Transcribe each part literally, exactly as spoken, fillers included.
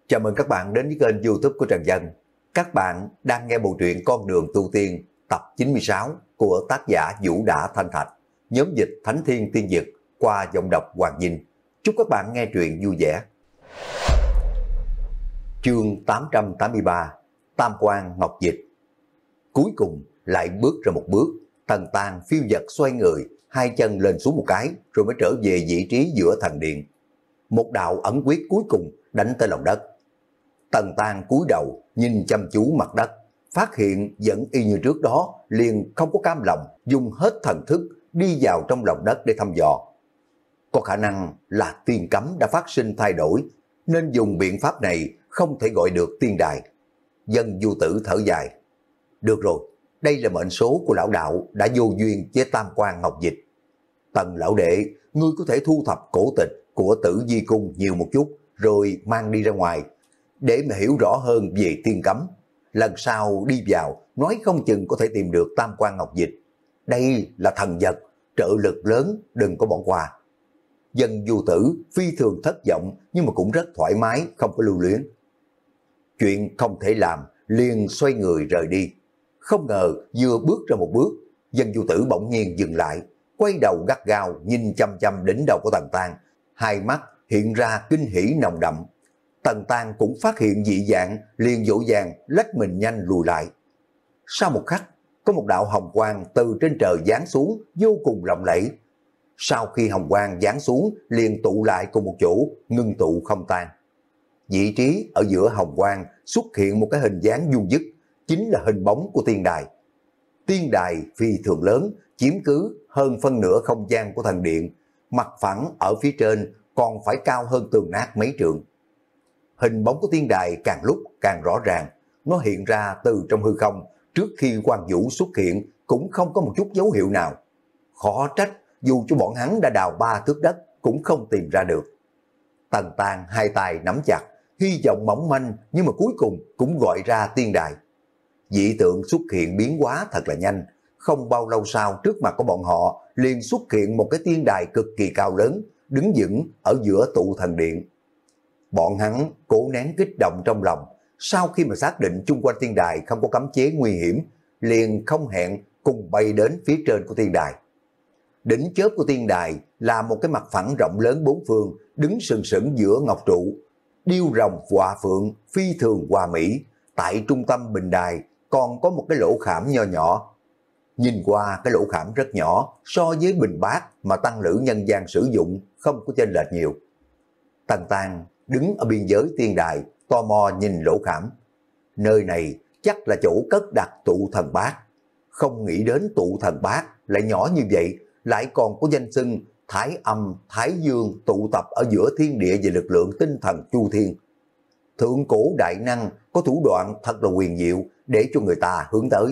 Chào mừng các bạn đến với kênh YouTube của Trần Dân. Các bạn đang nghe bộ truyện Con đường tu tiên tập chín mươi sáu của tác giả Vũ Đã Thanh Thạch, nhóm dịch Thánh Thiên Tiên Dực qua giọng đọc Hoàng Dinh. Chúc các bạn nghe truyện vui vẻ. Chương tám trăm tám mươi ba, Tam Quan Ngọc Dịch. Cuối cùng lại bước ra một bước, Tần Tang phiêu dật xoay người, hai chân lên xuống một cái rồi mới trở về vị trí giữa thần điện. Một đạo ẩn quyết cuối cùng đánh tới lòng đất. Tần Tang cúi đầu nhìn chăm chú mặt đất, phát hiện vẫn y như trước đó, liền không có cam lòng, dùng hết thần thức đi vào trong lòng đất để thăm dò. Có khả năng là tiên cấm đã phát sinh thay đổi, nên dùng biện pháp này không thể gọi được tiên đài. Dân Du Tử thở dài. Được rồi, đây là mệnh số của lão đạo đã vô duyên với Tam Quan Ngọc Dịch. Tần lão đệ, ngươi có thể thu thập cổ tịch của Tử Di Cung nhiều một chút, rồi mang đi ra ngoài, để mà hiểu rõ hơn về tiên cấm. Lần sau đi vào, nói không chừng có thể tìm được Tam Quan Ngọc Dịch. Đây là thần vật, trợ lực lớn, đừng có bỏ qua. Dân Du Tử phi thường thất vọng, nhưng mà cũng rất thoải mái, không có lưu luyến. Chuyện không thể làm, liền xoay người rời đi. Không ngờ vừa bước ra một bước, Dân Du Tử bỗng nhiên dừng lại, quay đầu gắt gao nhìn chăm chăm đỉnh đầu của Tần Tang, hai mắt hiện ra kinh hỉ nồng đậm. Tần Tang cũng phát hiện dị dạng, liền vội vàng lách mình nhanh lùi lại. Sau một khắc, có một đạo hồng quang từ trên trời giáng xuống vô cùng lộng lẫy. Sau khi hồng quang giáng xuống, liền tụ lại cùng một chỗ, ngưng tụ không tan. Vị trí ở giữa hồng quang xuất hiện một cái hình dáng vuông vức, chính là hình bóng của tiên đài. Tiên đài phi thường lớn, chiếm cứ hơn phân nửa không gian của thần điện, mặt phẳng ở phía trên còn phải cao hơn tường nát mấy trượng. Hình bóng của tiên đài càng lúc càng rõ ràng, nó hiện ra từ trong hư không, trước khi Quan Vũ xuất hiện cũng không có một chút dấu hiệu nào. Khó trách dù cho bọn hắn đã đào ba thước đất cũng không tìm ra được. Tần Tang hai tay nắm chặt, hy vọng mỏng manh, nhưng mà cuối cùng cũng gọi ra tiên đài. Dị tượng xuất hiện biến hóa thật là nhanh, không bao lâu sau trước mặt của bọn họ liền xuất hiện một cái tiên đài cực kỳ cao lớn, đứng vững ở giữa tụ thần điện. Bọn hắn cố nén kích động trong lòng, sau khi mà xác định chung quanh tiên đài không có cấm chế nguy hiểm, liền không hẹn cùng bay đến phía trên của tiên đài. Đỉnh chóp của tiên đài là một cái mặt phẳng rộng lớn bốn phương, đứng sừng sững giữa ngọc trụ, điêu rồng họa phượng, phi thường hòa mỹ. Tại trung tâm bình đài còn có một cái lỗ khảm nho nhỏ. Nhìn qua cái lỗ khảm rất nhỏ, so với bình bát mà tăng lữ nhân gian sử dụng không có chênh lệch nhiều. Tần Tang đứng ở biên giới tiên đài, tò mò nhìn lỗ khảm. Nơi này chắc là chỗ cất đặt tụ thần bát. Không nghĩ đến tụ thần bát lại nhỏ như vậy, lại còn có danh xưng Thái Âm, Thái Dương tụ tập ở giữa thiên địa về lực lượng tinh thần chu thiên. Thượng cổ đại năng có thủ đoạn thật là huyền diệu để cho người ta hướng tới.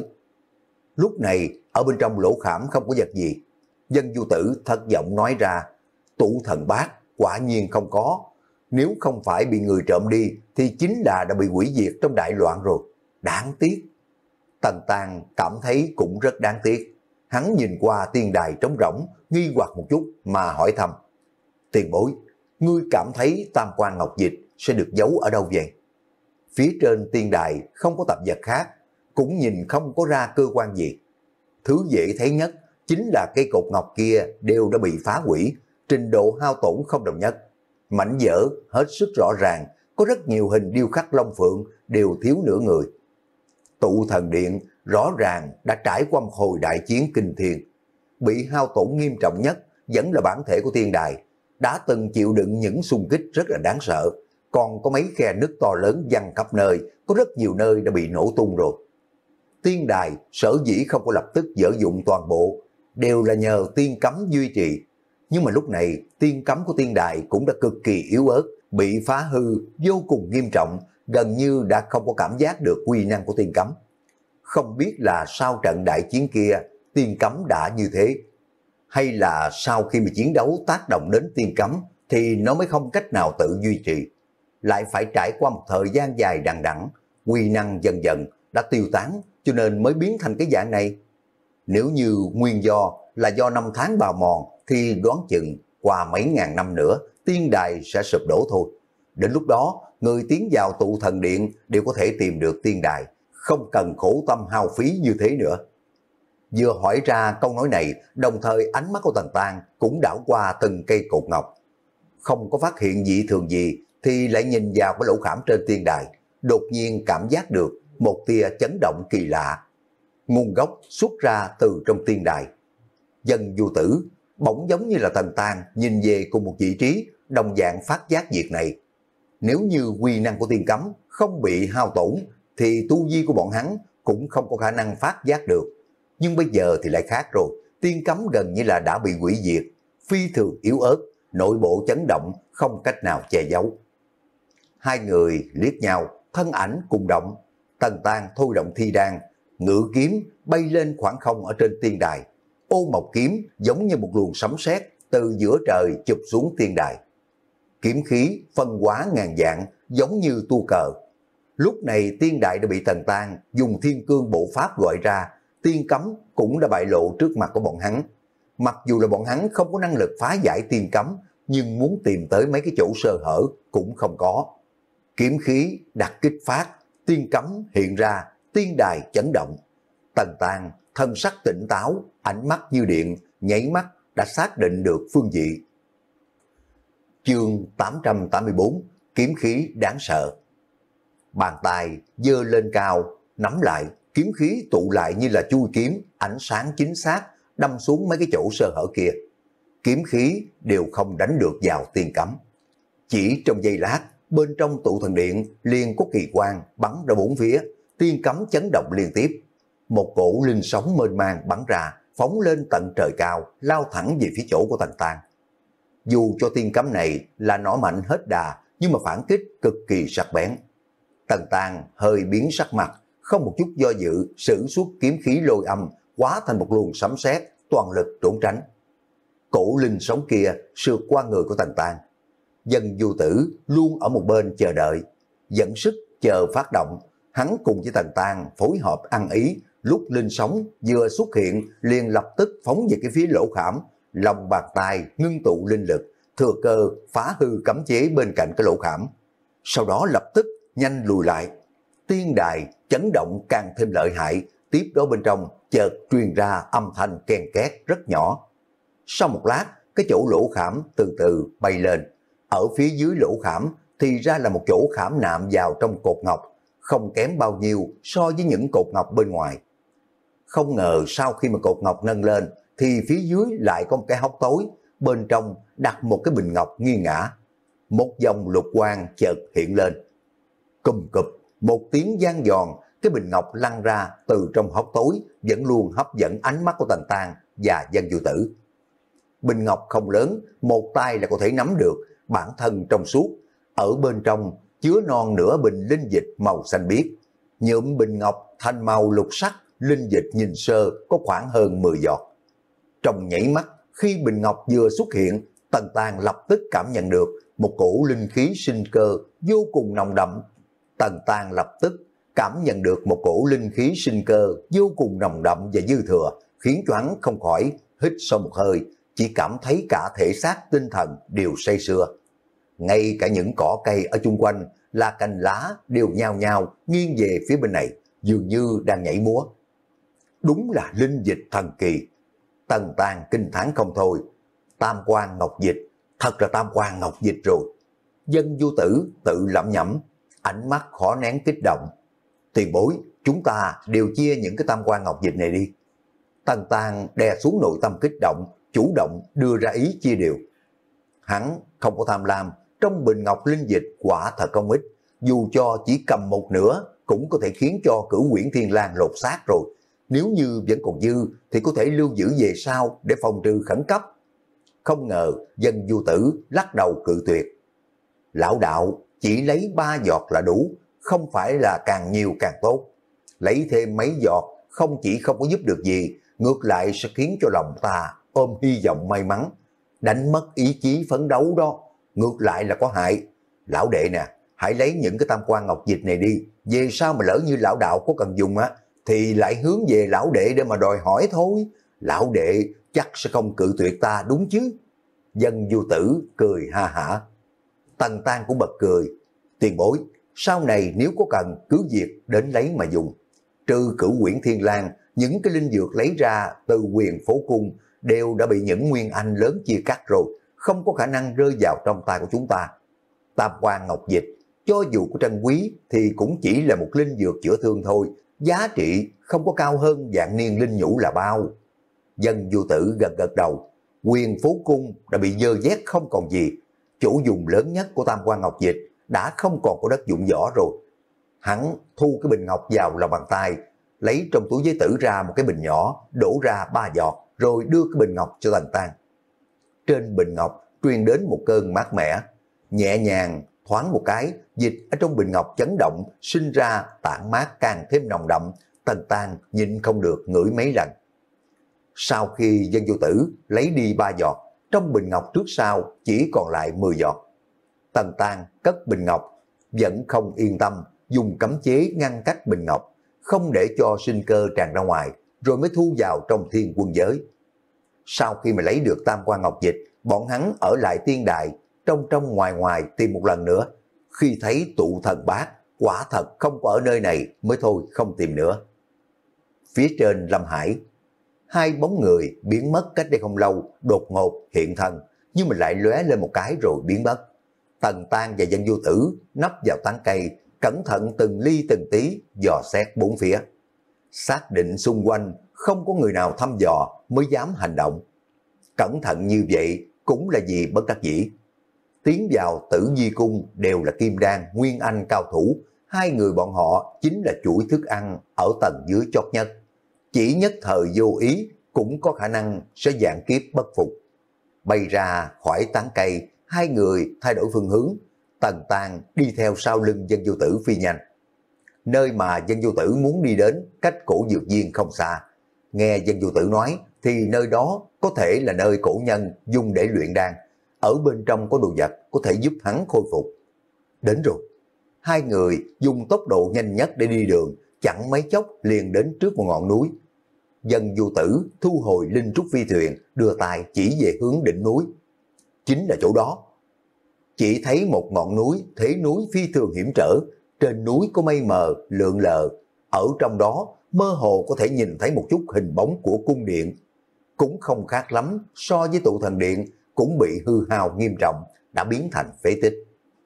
Lúc này ở bên trong lỗ khảm không có vật gì. Dân Du Tử thất vọng nói ra, tụ thần bát quả nhiên không có. Nếu không phải bị người trộm đi thì chính là đã bị hủy diệt trong đại loạn rồi. Đáng tiếc. Tần Tang cảm thấy cũng rất đáng tiếc. Hắn nhìn qua tiên đài trống rỗng, nghi hoặc một chút mà hỏi thầm. Tiền bối, ngươi cảm thấy Tam Quan Ngọc Dịch sẽ được giấu ở đâu vậy? Phía trên tiên đài không có tập vật khác, cũng nhìn không có ra cơ quan gì. Thứ dễ thấy nhất chính là cây cột ngọc kia đều đã bị phá hủy, trình độ hao tổn không đồng nhất. Mảnh vỡ hết sức rõ ràng, có rất nhiều hình điêu khắc long phượng đều thiếu nửa người. Tụ thần điện rõ ràng đã trải qua một hồi đại chiến kinh thiên. Bị hao tổn nghiêm trọng nhất vẫn là bản thể của tiên đài, đã từng chịu đựng những xung kích rất là đáng sợ. Còn có mấy khe nứt to lớn văng khắp nơi, có rất nhiều nơi đã bị nổ tung rồi. Tiên đài sở dĩ không có lập tức dở dụng toàn bộ, đều là nhờ tiên cấm duy trì. Nhưng mà lúc này tiên cấm của tiên đài cũng đã cực kỳ yếu ớt, bị phá hư vô cùng nghiêm trọng, gần như đã không có cảm giác được uy năng của tiên cấm. Không biết là sau trận đại chiến kia tiên cấm đã như thế, hay là sau khi mà chiến đấu tác động đến tiên cấm thì nó mới không cách nào tự duy trì, lại phải trải qua một thời gian dài đằng đẵng, uy năng dần dần đã tiêu tán, cho nên mới biến thành cái dạng này. Nếu như nguyên do là do năm tháng bào mòn thì đoán chừng qua mấy ngàn năm nữa tiên đài sẽ sụp đổ thôi. Đến lúc đó, người tiến vào tụ thần điện đều có thể tìm được tiên đài, không cần khổ tâm hao phí như thế nữa. Vừa hỏi ra câu nói này, đồng thời ánh mắt của Tần Tang cũng đảo qua từng cây cột ngọc. Không có phát hiện dị thường gì, thì lại nhìn vào cái lỗ khảm trên tiên đài, đột nhiên cảm giác được một tia chấn động kỳ lạ. Nguồn gốc xuất ra từ trong tiên đài. Dân Du Tử bỗng giống như là Tần Tang nhìn về cùng một vị trí, đồng dạng phát giác việc này. Nếu như quy năng của tiên cấm không bị hao tổn, thì tu vi của bọn hắn cũng không có khả năng phát giác được. Nhưng bây giờ thì lại khác rồi, tiên cấm gần như là đã bị hủy diệt, phi thường yếu ớt, nội bộ chấn động không cách nào che giấu. Hai người liếc nhau, thân ảnh cùng động. Tần Tang thôi động thi đan, ngự kiếm bay lên khoảng không ở trên tiên đài. Ô mộc kiếm giống như một luồng sấm sét từ giữa trời chụp xuống tiên đài. Kiếm khí phân hóa ngàn dạng, giống như tu cờ. Lúc này tiên đài đã bị Tần Tang dùng thiên cương bộ pháp gọi ra, tiên cấm cũng đã bại lộ trước mặt của bọn hắn. Mặc dù là bọn hắn không có năng lực phá giải tiên cấm, nhưng muốn tìm tới mấy cái chỗ sơ hở cũng không có. Kiếm khí đặt kích phát, tiên cấm hiện ra, tiên đài chấn động. Tần Tang thân sắc tỉnh táo, ánh mắt như điện, nháy mắt đã xác định được phương vị. Chương tám trăm tám mươi bốn, kiếm khí đáng sợ. Bàn tay giơ lên cao, nắm lại, kiếm khí tụ lại như là chui kiếm, ánh sáng chính xác, đâm xuống mấy cái chỗ sơ hở kia. Kiếm khí đều không đánh được vào tiên cấm. Chỉ trong giây lát, bên trong tụ thần điện liền có kỳ quang bắn ra bốn phía, tiên cấm chấn động liên tiếp. Một cổ linh sóng mênh mang bắn ra, phóng lên tận trời cao, lao thẳng về phía chỗ của Tần Tang. Dù cho tiên cấm này là nỏ mạnh hết đà, nhưng mà phản kích cực kỳ sắc bén. Tần Tang hơi biến sắc mặt, không một chút do dự, sử xuất kiếm khí lôi âm, hóa thành một luồng sấm sét, toàn lực trốn tránh. Cổ linh sóng kia sượt qua người của Tần Tang. Dân Du Tử luôn ở một bên chờ đợi, dẫn sức chờ phát động. Hắn cùng với Tần Tang phối hợp ăn ý, lúc linh sóng vừa xuất hiện liền lập tức phóng về cái phía lỗ khảm, lòng bàn tay ngưng tụ linh lực, thừa cơ phá hư cấm chế bên cạnh cái lỗ khảm. Sau đó lập tức nhanh lùi lại. Tiên đài chấn động càng thêm lợi hại, tiếp đó bên trong chợt truyền ra âm thanh ken két rất nhỏ. Sau một lát, cái chỗ lỗ khảm từ từ bay lên. Ở phía dưới lỗ khảm thì ra là một chỗ khảm nạm vào trong cột ngọc, không kém bao nhiêu so với những cột ngọc bên ngoài. Không ngờ sau khi mà cột ngọc nâng lên, thì phía dưới lại có một cái hốc tối, bên trong đặt một cái bình ngọc nghiêng ngã. Một dòng lục quang chợt hiện lên. Cùm cụp, một tiếng vang giòn, cái bình ngọc lăn ra từ trong hốc tối, vẫn luôn hấp dẫn ánh mắt của Tần Tang và Dân Du Tử. Bình ngọc không lớn, một tay là có thể nắm được, bản thân trong suốt, ở bên trong chứa non nửa bình linh dịch màu xanh biếc. Nhuộm bình ngọc thành màu lục sắc, linh dịch nhìn sơ có khoảng hơn mười giọt. Trong nhảy mắt, khi bình ngọc vừa xuất hiện, Tần Tang lập tức cảm nhận được một cổ linh khí sinh cơ vô cùng nồng đậm. Tần Tang lập tức cảm nhận được một cổ linh khí sinh cơ vô cùng nồng đậm và dư thừa, khiến cho hắn không khỏi hít sâu một hơi, chỉ cảm thấy cả thể xác tinh thần đều say sưa. Ngay cả những cỏ cây ở chung quanh là cành lá đều nhao nhao nghiêng về phía bên này, dường như đang nhảy múa. Đúng là linh dịch thần kỳ. Tần Tang kinh thán không thôi. Tam quan ngọc dịch, thật là tam quan ngọc dịch rồi. Dân Du Tử tự lẩm nhẩm, ánh mắt khó nén kích động. Tiền bối, chúng ta đều chia những cái tam quan ngọc dịch này đi. Tần Tang đè xuống nội tâm kích động, chủ động đưa ra ý chia đều. Hắn không có tham lam, trong bình ngọc linh dịch quả thật không ít, dù cho chỉ cầm một nửa cũng có thể khiến cho Cửu Quyển Thiên Lang lột xác rồi. Nếu như vẫn còn dư thì có thể lưu giữ về sau để phòng trừ khẩn cấp. Không ngờ Dân Du Tử lắc đầu cự tuyệt. Lão đạo chỉ lấy ba giọt là đủ, không phải là càng nhiều càng tốt. Lấy thêm mấy giọt không chỉ không có giúp được gì, ngược lại sẽ khiến cho lòng ta ôm hy vọng may mắn, đánh mất ý chí phấn đấu đó, ngược lại là có hại. Lão đệ nè, hãy lấy những cái tam quan ngọc dịch này đi, về sau mà lỡ như lão đạo có cần dùng á, thì lại hướng về lão đệ để mà đòi hỏi thôi. Lão đệ chắc sẽ không cự tuyệt ta đúng chứ? Dân Du Tử cười ha hả. Tần Tăng cũng bật cười. Tiền bối, sau này nếu có cần cứ việc đến lấy mà dùng. Trừ Cửu Quyển Thiên Lang, những cái linh dược lấy ra từ Huyền Phố Cung đều đã bị những nguyên anh lớn chia cắt rồi, không có khả năng rơi vào trong tay của chúng ta. Tam Quan Ngọc Dịch, cho dù có trân quý thì cũng chỉ là một linh dược chữa thương thôi, giá trị không có cao hơn Vạn Niên Linh Nhũ là bao. Dân Vô Tử gật gật đầu. Huyền Phố Cung đã bị dơ vét không còn gì, chỗ dùng lớn nhất của Tam Quan Ngọc Dịch đã không còn có đất dụng võ rồi. Hắn thu cái bình ngọc vào lòng bàn tay, lấy trong túi giấy tử ra một cái bình nhỏ, đổ ra ba giọt, rồi đưa cái bình ngọc cho Tần Tăng. Trên bình ngọc truyền đến một cơn mát mẻ, nhẹ nhàng thoáng một cái, dịch ở trong bình ngọc chấn động, sinh ra tản mát càng thêm nồng đậm. Tần Tăng nhịn không được ngửi mấy lần. Sau khi Dân Vô Tử lấy đi ba giọt, trong bình ngọc trước sau chỉ còn lại mười giọt. Tần Tăng cất bình ngọc, vẫn không yên tâm, dùng cấm chế ngăn cách bình ngọc, không để cho sinh cơ tràn ra ngoài, rồi mới thu vào trong thiên quân giới. Sau khi mà lấy được Tam Quan Ngọc Dịch, bọn hắn ở lại tiên đài, trong trong ngoài ngoài tìm một lần nữa. Khi thấy tụ thần bát, quả thật không có ở nơi này mới thôi không tìm nữa. Phía trên Lâm Hải, hai bóng người biến mất cách đây không lâu, đột ngột hiện thân, nhưng mà lại lóe lên một cái rồi biến mất. Tần Tăng và Dân Vô Tử nấp vào tán cây, cẩn thận từng ly từng tí dò xét bốn phía. Xác định xung quanh không có người nào thăm dò mới dám hành động. Cẩn thận như vậy cũng là vì bất đắc dĩ. Tiến vào Tử Di Cung đều là kim đan, nguyên anh cao thủ, hai người bọn họ chính là chuỗi thức ăn ở tầng dưới chót nhất. Chỉ nhất thời vô ý cũng có khả năng sẽ vạn kiếp bất phục. Bay ra khỏi tán cây, hai người thay đổi phương hướng. Tần Tăng đi theo sau lưng Dân Vô Tử phi nhanh. Nơi mà Dân Vô Tử muốn đi đến cách cổ dược viên không xa. Nghe Dân Vô Tử nói thì nơi đó có thể là nơi cổ nhân dùng để luyện đan. Ở bên trong có đồ vật có thể giúp hắn khôi phục. Đến rồi. Hai người dùng tốc độ nhanh nhất để đi đường, chẳng mấy chốc liền đến trước một ngọn núi. Dân Vô Tử thu hồi linh trúc phi thuyền, đưa tay chỉ về hướng đỉnh núi. Chính là chỗ đó. Chỉ thấy một ngọn núi, thế núi phi thường hiểm trở, trên núi có mây mờ, lượn lờ, ở trong đó mơ hồ có thể nhìn thấy một chút hình bóng của cung điện. Cũng không khác lắm so với tụ thần điện, cũng bị hư hao nghiêm trọng, đã biến thành phế tích.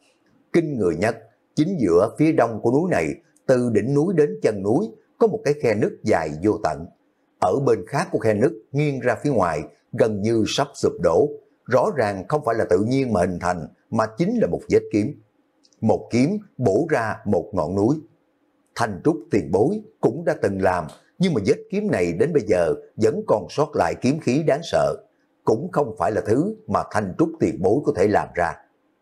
Kinh người nhất, chính giữa phía đông của núi này, từ đỉnh núi đến chân núi, có một cái khe nứt dài vô tận. Ở bên khác của khe nứt nghiêng ra phía ngoài, gần như sắp sụp đổ. Rõ ràng không phải là tự nhiên mà hình thành, mà chính là một vết kiếm. Một kiếm bổ ra một ngọn núi. Thanh Trúc tiền bối cũng đã từng làm, nhưng mà vết kiếm này đến bây giờ vẫn còn sót lại kiếm khí đáng sợ. Cũng không phải là thứ mà Thanh Trúc tiền bối có thể làm ra.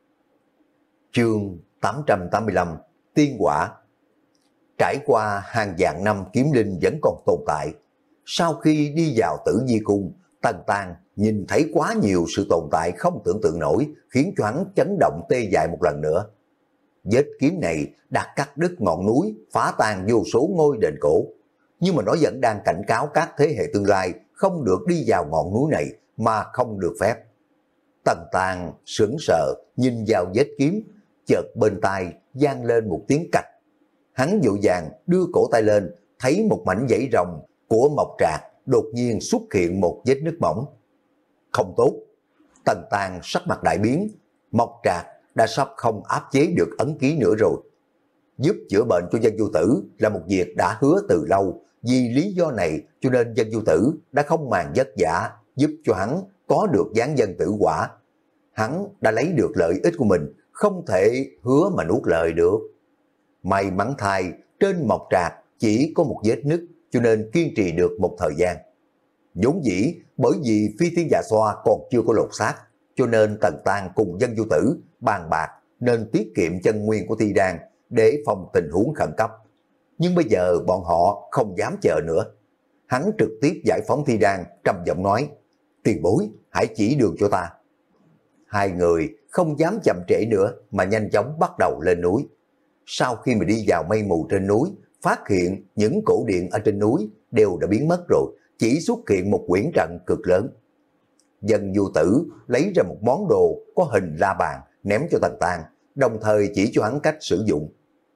Chương tám trăm tám mươi lăm Tiên Quả. Trải qua hàng vạn năm kiếm linh vẫn còn tồn tại. Sau khi đi vào Tử Di Cung, Tần Tăng nhìn thấy quá nhiều sự tồn tại không tưởng tượng nổi, khiến cho hắn chấn động tê dại một lần nữa. Vết kiếm này đã cắt đứt ngọn núi, phá tan vô số ngôi đền cổ. Nhưng mà nó vẫn đang cảnh cáo các thế hệ tương lai không được đi vào ngọn núi này mà không được phép. Tần Tăng sững sờ nhìn vào vết kiếm, chợt bên tai vang lên một tiếng cạch. Hắn vội vàng đưa cổ tay lên, thấy một mảnh dãy rồng của mộc trạc đột nhiên xuất hiện một vết nứt mỏng. Không tốt. Tần Tăng sắc mặt đại biến, mộc trạc đã sắp không áp chế được ấn ký nữa rồi. Giúp chữa bệnh cho Dân Vô Tử là một việc đã hứa từ lâu, vì lý do này cho nên Dân Vô Tử đã không màng vất vả giúp cho hắn có được dáng dân tử quả. Hắn đã lấy được lợi ích của mình, không thể hứa mà nuốt lời được. May mắn thay, trên mộc trạc chỉ có một vết nứt, cho nên kiên trì được một thời gian. Vốn dĩ bởi vì Phi Thiên Dạ Xoa còn chưa có lột xác, cho nên Tần Tăng cùng Dân Vô Tử bàn bạc nên tiết kiệm chân nguyên của Thi Đan để phòng tình huống khẩn cấp. Nhưng bây giờ bọn họ không dám chờ nữa. Hắn trực tiếp giải phóng Thi Đan, trầm giọng nói: tiền bối, hãy chỉ đường cho ta. Hai người không dám chậm trễ nữa mà nhanh chóng bắt đầu lên núi. Sau khi mà đi vào mây mù trên núi, phát hiện những cổ điện ở trên núi đều đã biến mất rồi, chỉ xuất hiện một quyển trận cực lớn. Dân Vô Tử lấy ra một món đồ có hình la bàn, ném cho Tần Tang, đồng thời chỉ cho hắn cách sử dụng.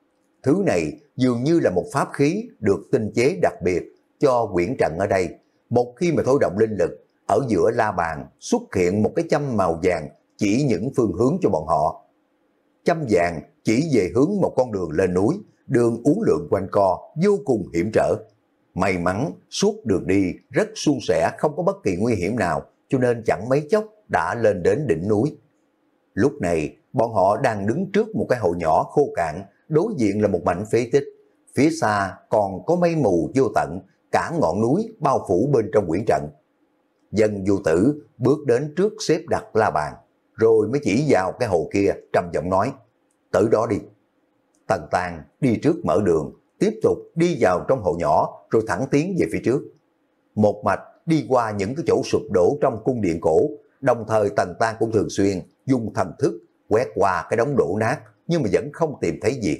Thứ này dường như là một pháp khí được tinh chế đặc biệt cho quyển trận ở đây. Một khi mà thôi động linh lực, ở giữa la bàn xuất hiện một cái châm màu vàng chỉ những phương hướng cho bọn họ. Châm vàng chỉ về hướng một con đường lên núi, đường uốn lượn quanh co, vô cùng hiểm trở. May mắn suốt đường đi rất suôn sẻ, không có bất kỳ nguy hiểm nào, cho nên chẳng mấy chốc đã lên đến đỉnh núi. Lúc này bọn họ đang đứng trước một cái hồ nhỏ khô cạn, đối diện là một mảnh phế tích. Phía xa còn có mây mù vô tận, cả ngọn núi bao phủ bên trong quyển trận. Dân Vô Tử bước đến trước xếp đặt la bàn, rồi mới chỉ vào cái hồ kia, trầm giọng nói, tới đó đi. Tần Tang đi trước mở đường, tiếp tục đi vào trong hồ nhỏ, rồi thẳng tiến về phía trước. Một mạch đi qua những cái chỗ sụp đổ trong cung điện cổ, đồng thời Tần Tang cũng thường xuyên dùng thần thức quét qua cái đống đổ nát, nhưng mà vẫn không tìm thấy gì.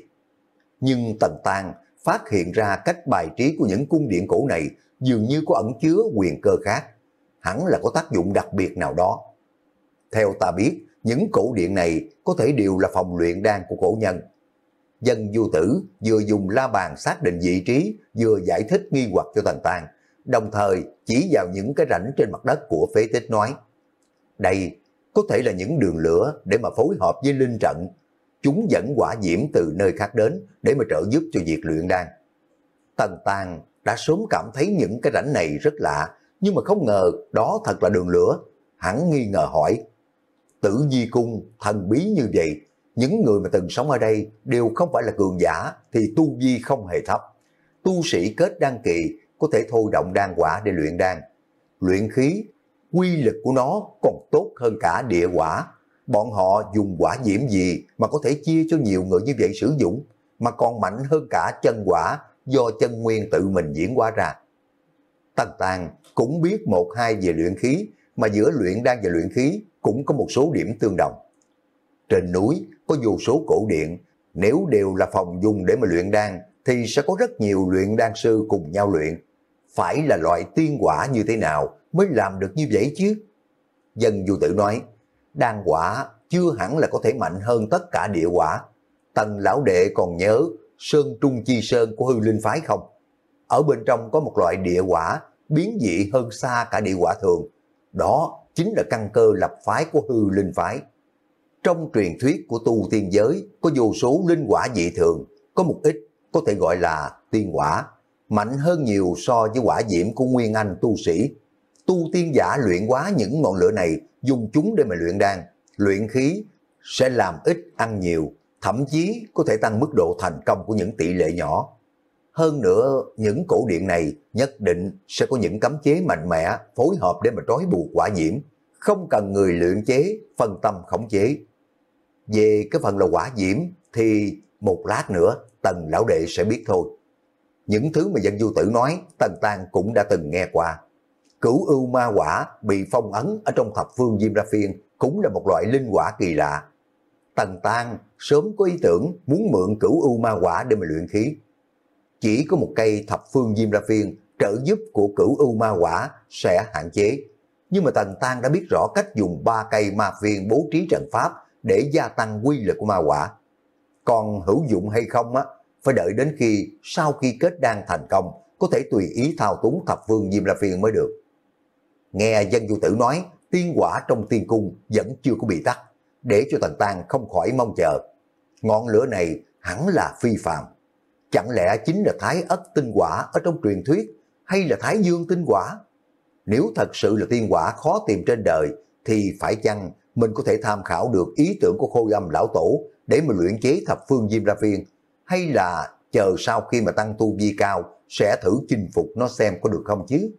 Nhưng Tần Tang phát hiện ra cách bài trí của những cung điện cổ này dường như có ẩn chứa quyền cơ khác, hẳn là có tác dụng đặc biệt nào đó. Theo ta biết, những cổ điện này có thể đều là phòng luyện đan của cổ nhân. Dân Vô Tử vừa dùng la bàn xác định vị trí, vừa giải thích nghi hoặc cho Tần Tang, đồng thời chỉ vào những cái rãnh trên mặt đất của phế tích nói, đây có thể là những đường lửa để mà phối hợp với linh trận, chúng dẫn hỏa diễm từ nơi khác đến để mà trợ giúp cho việc luyện đan. Tần Tang đã sớm cảm thấy những cái rãnh này rất lạ, nhưng mà không ngờ đó thật là đường lửa. Hắn nghi ngờ hỏi, Tử Di Cung thần bí như vậy, những người mà từng sống ở đây đều không phải là cường giả thì tu vi không hề thấp. Tu sĩ kết đan kỳ có thể thôi động đan quả để luyện đan. Luyện khí, quy lực của nó còn tốt hơn cả địa quả. Bọn họ dùng quả diễm gì mà có thể chia cho nhiều người như vậy sử dụng, mà còn mạnh hơn cả chân quả do chân nguyên tự mình diễn hóa ra. Tần Tang cũng biết một hai về luyện khí, mà giữa luyện đan và luyện khí cũng có một số điểm tương đồng. Trên núi có vô số cổ điện, nếu đều là phòng dùng để mà luyện đan thì sẽ có rất nhiều luyện đan sư cùng nhau luyện. Phải là loại tiên quả như thế nào mới làm được như vậy chứ? Dân Vô Tử nói, đan quả chưa hẳn là có thể mạnh hơn tất cả địa quả. Tần lão đệ còn nhớ Sơn Trung Chi Sơn của Hư Linh Phái không? Ở bên trong có một loại địa quả biến dị hơn xa cả địa quả thường. Đó chính là căn cơ lập phái của Hư Linh Phái. Trong truyền thuyết của tu tiên giới có vô số linh quả dị thường, có một ít có thể gọi là tiên quả, mạnh hơn nhiều so với quả diễm của nguyên anh tu sĩ. Tu tiên giả luyện hóa những ngọn lửa này, dùng chúng để mà luyện đan, luyện khí, sẽ làm ít ăn nhiều, thậm chí có thể tăng mức độ thành công của những tỷ lệ nhỏ. Hơn nữa, những cổ điện này nhất định sẽ có những cấm chế mạnh mẽ phối hợp để mà trói buộc quả diễm, không cần người luyện chế, phân tâm khống chế. Về cái phần là quả diễm thì một lát nữa Tần lão đệ sẽ biết thôi. Những thứ mà Dân Vô Tử nói, Tần Tang cũng đã từng nghe qua. Cửu ưu ma quả bị phong ấn ở trong thập phương Diêm La Phiên cũng là một loại linh quả kỳ lạ. Tần Tang sớm có ý tưởng muốn mượn cửu ưu ma quả để mà luyện khí. Chỉ có một cây thập phương Diêm La Phiên trợ giúp của cửu ưu ma quả sẽ hạn chế. Nhưng mà Tần Tang đã biết rõ cách dùng ba cây ma phiên bố trí trận pháp để gia tăng quy lực của ma quả. Còn hữu dụng hay không á, phải đợi đến khi sau khi kết đan thành công có thể tùy ý thao túng thập phương Diêm La Phiên mới được. Nghe Dân Vô Tử nói tiên quả trong tiên cung vẫn chưa có bị tắt, để cho Tần Tang không khỏi mong chờ. Ngọn lửa này hẳn là phi phàm. Chẳng lẽ chính là Thái Ất tinh quả ở trong truyền thuyết, hay là Thái Dương tinh quả? Nếu thật sự là tiên quả khó tìm trên đời thì phải chăng mình có thể tham khảo được ý tưởng của Khôi Âm lão tổ để mà luyện chế thập phương Diêm La Phiên, hay là chờ sau khi mà tăng tu vi cao sẽ thử chinh phục nó xem có được không chứ?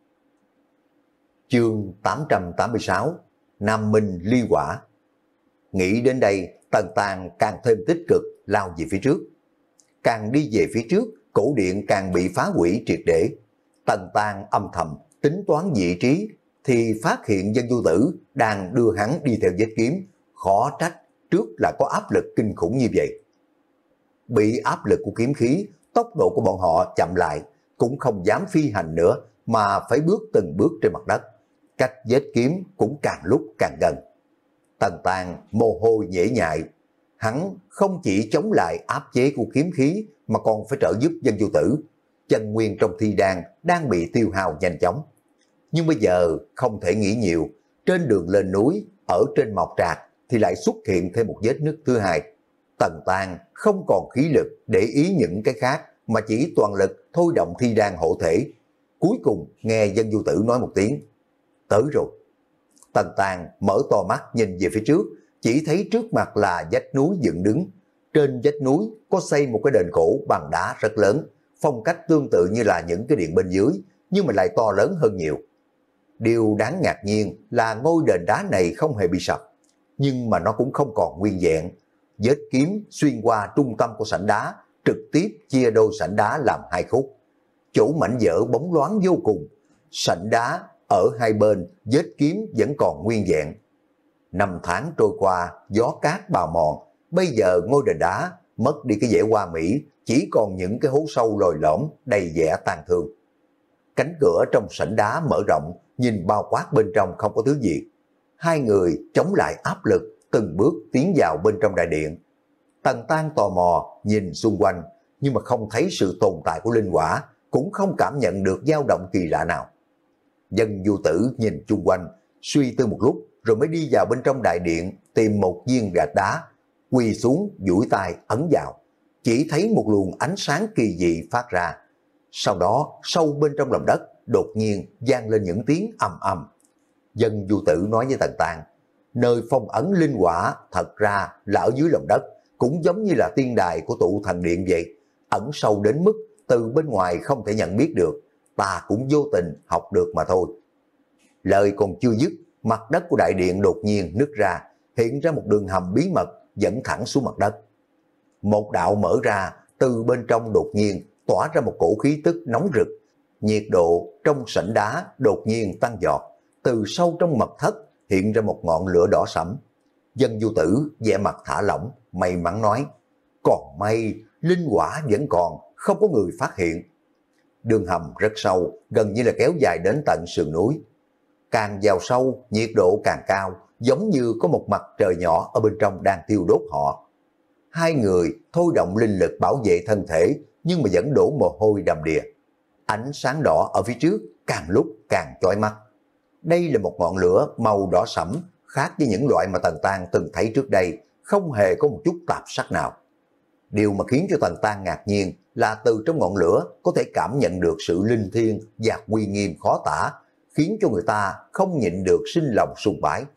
Chương tám trăm tám mươi sáu, Nam Minh ly quả. Nghĩ đến đây, Tần Tang càng thêm tích cực lao về phía trước. Càng đi về phía trước, cổ điện càng bị phá hủy triệt để. Tần Tang âm thầm tính toán vị trí thì phát hiện Dân Vô Tử đang đưa hắn đi theo vết kiếm, khó trách trước là có áp lực kinh khủng như vậy. Bị áp lực của kiếm khí, tốc độ của bọn họ chậm lại, cũng không dám phi hành nữa mà phải bước từng bước trên mặt đất. Cách vết kiếm cũng càng lúc càng gần. Tần Tàng mồ hôi nhễ nhại, hắn không chỉ chống lại áp chế của kiếm khí mà còn phải trợ giúp Dân Vô Tử. Chân nguyên trong thi đan đang bị tiêu hao nhanh chóng. Nhưng bây giờ không thể nghĩ nhiều, trên đường lên núi, ở trên mọc trạc thì lại xuất hiện thêm một vết nứt thứ hai. Tần Tàng không còn khí lực để ý những cái khác mà chỉ toàn lực thôi động thi đan hộ thể. Cuối cùng nghe Dân Vô Tử nói một tiếng, tới rồi. Tần Tàng mở to mắt nhìn về phía trước, chỉ thấy trước mặt là vách núi dựng đứng. Trên vách núi có xây một cái đền cổ bằng đá rất lớn, phong cách tương tự như là những cái điện bên dưới, nhưng mà lại to lớn hơn nhiều. Điều đáng ngạc nhiên là ngôi đền đá này không hề bị sập, nhưng mà nó cũng không còn nguyên vẹn. Vết kiếm xuyên qua trung tâm của sảnh đá, trực tiếp chia đôi sảnh đá làm hai khúc. Chỗ mảnh vỡ bóng loáng vô cùng, sảnh đá ở hai bên vết kiếm vẫn còn nguyên vẹn. Năm tháng trôi qua, gió cát bào mòn, bây giờ ngôi đền đá mất đi cái vẻ hoa mỹ, chỉ còn những cái hố sâu lồi lõm đầy vẻ tàn thương. Cánh cửa trong sảnh đá mở rộng, nhìn bao quát bên trong không có thứ gì. Hai người chống lại áp lực, từng bước tiến vào bên trong đại điện. Tần Tang tò mò nhìn xung quanh, nhưng mà không thấy sự tồn tại của linh quả, cũng không cảm nhận được dao động kỳ lạ nào. Dân Vô Tử nhìn chung quanh, suy tư một lúc rồi mới đi vào bên trong đại điện, tìm một viên gạch đá, quỳ xuống duỗi tay ấn vào. Chỉ thấy một luồng ánh sáng kỳ dị phát ra. Sau đó, sâu bên trong lòng đất, đột nhiên vang lên những tiếng ầm ầm. Dân Vô Tử nói với Tần Tàng, nơi phong ấn linh quả thật ra là ở dưới lòng đất, cũng giống như là tiên đài của tụ thần điện vậy, ẩn sâu đến mức từ bên ngoài không thể nhận biết được, ta cũng vô tình học được mà thôi. Lời còn chưa dứt, mặt đất của đại điện đột nhiên nứt ra, hiện ra một đường hầm bí mật dẫn thẳng xuống mặt đất. Một đạo mở ra, từ bên trong đột nhiên tỏa ra một cổ khí tức nóng rực, nhiệt độ trong sảnh đá đột nhiên tăng giọt, từ sâu trong mật thất hiện ra một ngọn lửa đỏ sẫm. Dân Vô Tử vẻ mặt thả lỏng, may mắn nói, còn may linh quả vẫn còn, không có người phát hiện. Đường hầm rất sâu, gần như là kéo dài đến tận sườn núi. Càng vào sâu, nhiệt độ càng cao, giống như có một mặt trời nhỏ ở bên trong đang thiêu đốt họ. Hai người thôi động linh lực bảo vệ thân thể, nhưng mà vẫn đổ mồ hôi đầm đìa. Ánh sáng đỏ ở phía trước càng lúc càng chói mắt. Đây là một ngọn lửa màu đỏ sẫm, khác với những loại mà Tần Tang từng thấy trước đây, không hề có một chút tạp sắc nào. Điều mà khiến cho Tần Tang ngạc nhiên là từ trong ngọn lửa có thể cảm nhận được sự linh thiêng và uy nghiêm khó tả, khiến cho người ta không nhịn được sinh lòng sùng bái.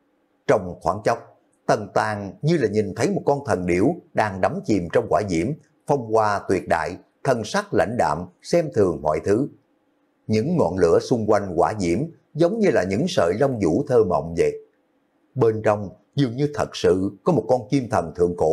Trong thoáng chốc, Tần Tang như là nhìn thấy một con thần điểu đang đắm chìm trong quả diễm, phong hoa tuyệt đại, thần sắc lãnh đạm, xem thường mọi thứ. Những ngọn lửa xung quanh quả diễm giống như là những sợi lông vũ thơ mộng vậy. Bên trong dường như thật sự có một con chim thần thượng cổ.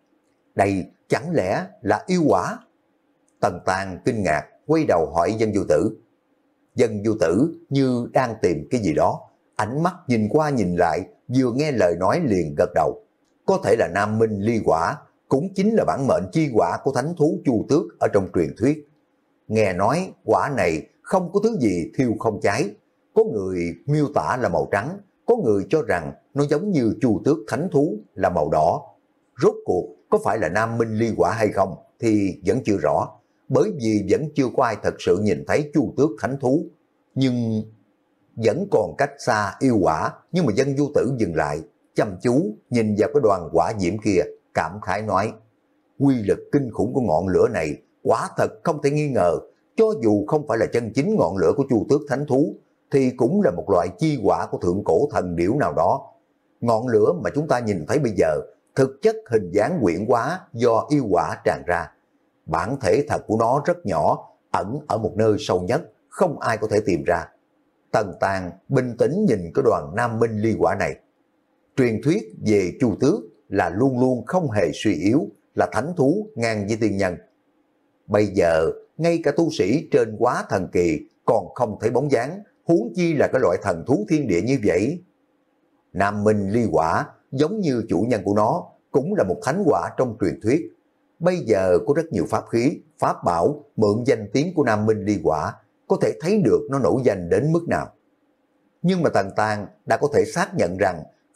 Đây chẳng lẽ là yêu quả? Tần Tang kinh ngạc quay đầu hỏi Dân Vô Tử. Dân Vô Tử như đang tìm cái gì đó, ánh mắt nhìn qua nhìn lại, vừa nghe lời nói liền gật đầu. Có thể là Nam Minh Ly Quả, cũng chính là bản mệnh chi quả của thánh thú Chu Tước ở trong truyền thuyết. Nghe nói quả này không có thứ gì thiêu không cháy, có người miêu tả là màu trắng, có người cho rằng nó giống như Chu Tước thánh thú là màu đỏ. Rốt cuộc có phải là Nam Minh Ly Quả hay không thì vẫn chưa rõ, bởi vì vẫn chưa có ai thật sự nhìn thấy Chu Tước thánh thú. Nhưng vẫn còn cách xa yêu quả, nhưng mà Dân Vô Tử dừng lại, chăm chú nhìn vào cái đoàn quả diễm kia, cảm khái nói, quy lực kinh khủng của ngọn lửa này quả thật không thể nghi ngờ, cho dù không phải là chân chính ngọn lửa của Chu Tước thánh thú, thì cũng là một loại chi quả của thượng cổ thần điểu nào đó. Ngọn lửa mà chúng ta nhìn thấy bây giờ, thực chất hình dáng quyển hóa do yêu quả tràn ra. Bản thể thật của nó rất nhỏ, ẩn ở một nơi sâu nhất, không ai có thể tìm ra. Tần Tang bình tĩnh nhìn cái đoàn Nam Minh Ly Quả này. Truyền thuyết về Chu Tước là luôn luôn không hề suy yếu, là thánh thú ngang với tiên nhân. Bây giờ, ngay cả tu sĩ trên quá thần kỳ còn không thấy bóng dáng, huống chi là cái loại thần thú thiên địa như vậy. Nam Minh Ly Quả giống như chủ nhân của nó, cũng là một thánh quả trong truyền thuyết. Bây giờ có rất nhiều pháp khí, pháp bảo mượn danh tiếng của Nam Minh Ly Quả, có thể thấy được nó nổi danh đến mức nào. Nhưng mà Tần Tang đã có thể xác nhận rằng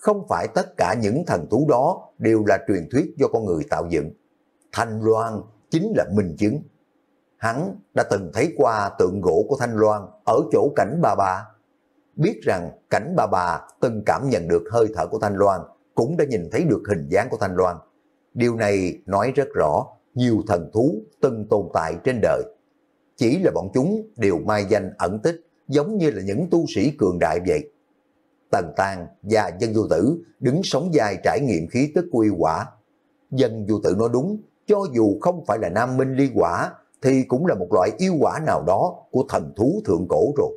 không phải tất cả những thần thú đó đều là truyền thuyết do con người tạo dựng. Thanh Loan chính là minh chứng. Hắn đã từng thấy qua tượng gỗ của Thanh Loan ở chỗ Cảnh Bà Bà. Biết rằng Cảnh Bà Bà từng cảm nhận được hơi thở của Thanh Loan, cũng đã nhìn thấy được hình dáng của Thanh Loan. Điều này nói rất rõ, nhiều thần thú từng tồn tại trên đời. Chỉ là bọn chúng đều mai danh ẩn tích, giống như là những tu sĩ cường đại vậy. Tần Tàng và Dân Vô Tử đứng sóng vai trải nghiệm khí tức của yêu quả. Dân Vô Tử nói đúng, cho dù không phải là nam minh ly quả, thì cũng là một loại yêu quả nào đó của thần thú thượng cổ rồi.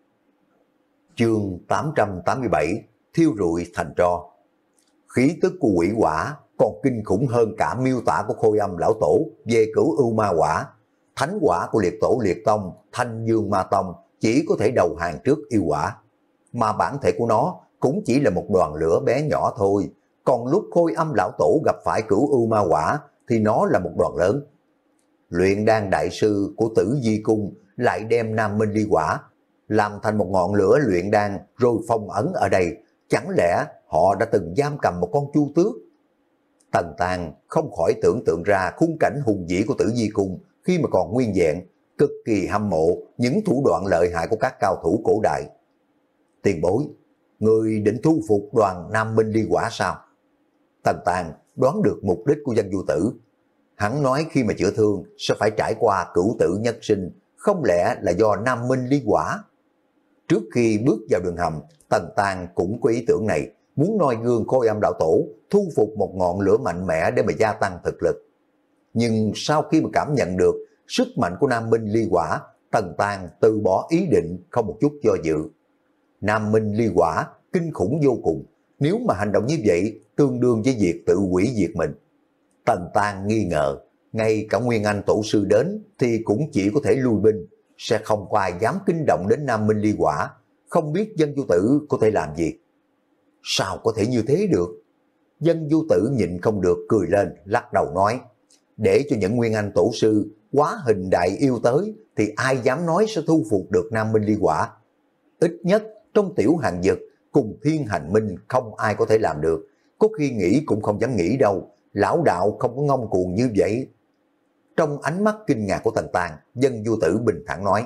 Chương tám trăm tám mươi bảy, thiêu rụi thành tro. Khí tức của quỷ quả còn kinh khủng hơn cả miêu tả của Khôi Âm lão tổ về cửu ưu ma quả. Thánh quả của liệt tổ liệt tông, Thanh Dương ma tông chỉ có thể đầu hàng trước yêu quả. Mà bản thể của nó cũng chỉ là một đoàn lửa bé nhỏ thôi. Còn lúc Khôi Âm lão tổ gặp phải cửu ưu ma quả thì nó là một đoàn lớn. Luyện đan đại sư của Tử Di Cung lại đem nam minh ly quả làm thành một ngọn lửa luyện đan rồi phong ấn ở đây. Chẳng lẽ họ đã từng giam cầm một con chu tước? Tần Tàng không khỏi tưởng tượng ra khung cảnh hùng vĩ của Tử Di Cung khi mà còn nguyên vẹn, cực kỳ hâm mộ những thủ đoạn lợi hại của các cao thủ cổ đại. Tiền bối, người định thu phục đoàn nam minh ly quả sao? Tần Tàng đoán được mục đích của Dân Vô Tử. Hắn nói khi mà chữa thương sẽ phải trải qua cửu tử nhất sinh, không lẽ là do nam minh ly quả? Trước khi bước vào đường hầm, Tần Tàng cũng có ý tưởng này, muốn noi gương Khôi Âm đạo tổ, thu phục một ngọn lửa mạnh mẽ để mà gia tăng thực lực. Nhưng sau khi mà cảm nhận được sức mạnh của nam minh ly quả, Tần Tàng từ bỏ ý định không một chút do dự. Nam minh ly quả kinh khủng vô cùng, nếu mà hành động như vậy tương đương với việc tự hủy diệt mình. Tần Tàng nghi ngờ, ngay cả Nguyên Anh tổ sư đến thì cũng chỉ có thể lui binh, sẽ không có ai dám kinh động đến nam minh ly quả, không biết Dân Vô Tử có thể làm gì. Sao có thể như thế được? Dân Vô Tử nhịn không được cười lên, lắc đầu nói, để cho những Nguyên Anh tổ sư quá hình đại yêu tới thì ai dám nói sẽ thu phục được nam minh ly quả. Ít nhất trong tiểu hàng dực cùng thiên hành minh không ai có thể làm được, có khi nghĩ cũng không dám nghĩ đâu, lão đạo không có ngông cuồng như vậy. Trong ánh mắt kinh ngạc của Tần Tàng, Dân Vô Tử bình thản nói,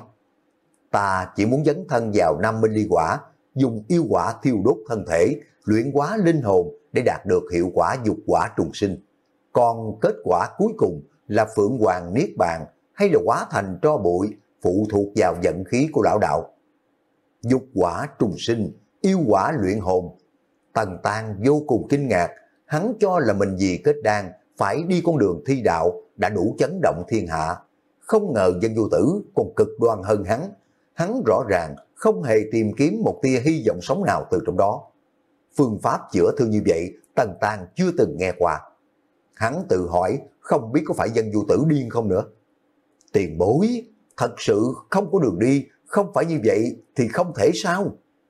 ta chỉ muốn dấn thân vào nam minh ly quả, dùng yêu quả thiêu đốt thân thể, luyện hóa linh hồn để đạt được hiệu quả dục quả trùng sinh. Còn kết quả cuối cùng là Phượng Hoàng Niết Bàn hay là hóa thành tro bụi, phụ thuộc vào vận khí của lão đạo. Dục quả trùng sinh, yêu quả luyện hồn. Tần Tàng vô cùng kinh ngạc, hắn cho là mình vì kết đan phải đi con đường thi đạo đã đủ chấn động thiên hạ. Không ngờ Dân Vô Tử còn cực đoan hơn hắn. Hắn rõ ràng không hề tìm kiếm một tia hy vọng sống nào từ trong đó. Phương pháp chữa thương như vậy Tần Tàng chưa từng nghe qua. Hắn tự hỏi không biết có phải Dân Vô Tử điên không nữa. Tiền bối, thật sự không có đường đi, không phải như vậy thì không thể sao?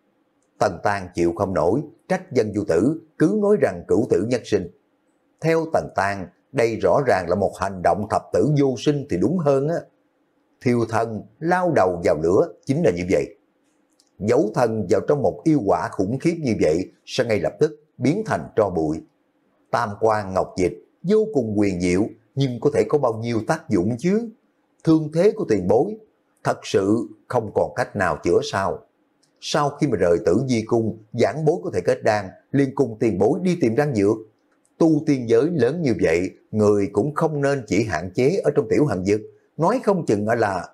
Tần Tàng chịu không nổi, trách Dân Vô Tử cứ nói rằng cửu tử nhất sinh. Theo Tần Tàng, đây rõ ràng là một hành động thập tử vô sinh thì đúng hơn á. Thiêu thân, lao đầu vào lửa chính là như vậy. Giấu thân vào trong một yêu quả khủng khiếp như vậy sẽ ngay lập tức biến thành tro bụi. Tam quan ngọc dịch vô cùng quyền diệu, nhưng có thể có bao nhiêu tác dụng chứ? Thương thế của tiền bối thật sự không còn cách nào chữa sao? Sau khi mà rời Tử Di Cung, giảng bối có thể kết đan, liên cùng tiền bối đi tìm đan dược. Tu tiên giới lớn như vậy, người cũng không nên chỉ hạn chế ở trong tiểu hành dực, nói không chừng là...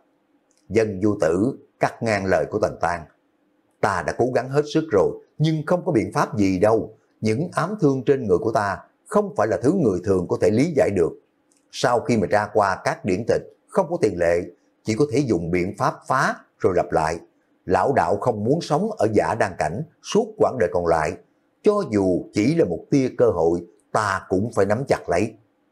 Dân Vô Tử cắt ngang lời của Tần Tàng. Ta đã cố gắng hết sức rồi, nhưng không có biện pháp gì đâu. Những ám thương trên người của ta không phải là thứ người thường có thể lý giải được. Sau khi mà tra qua các điển tịch, không có tiền lệ, chỉ có thể dùng biện pháp phá rồi lặp lại. Lão đạo không muốn sống ở giả đan cảnh suốt quãng đời còn lại. Cho dù chỉ là một tia cơ hội, ta cũng phải nắm chặt lấy.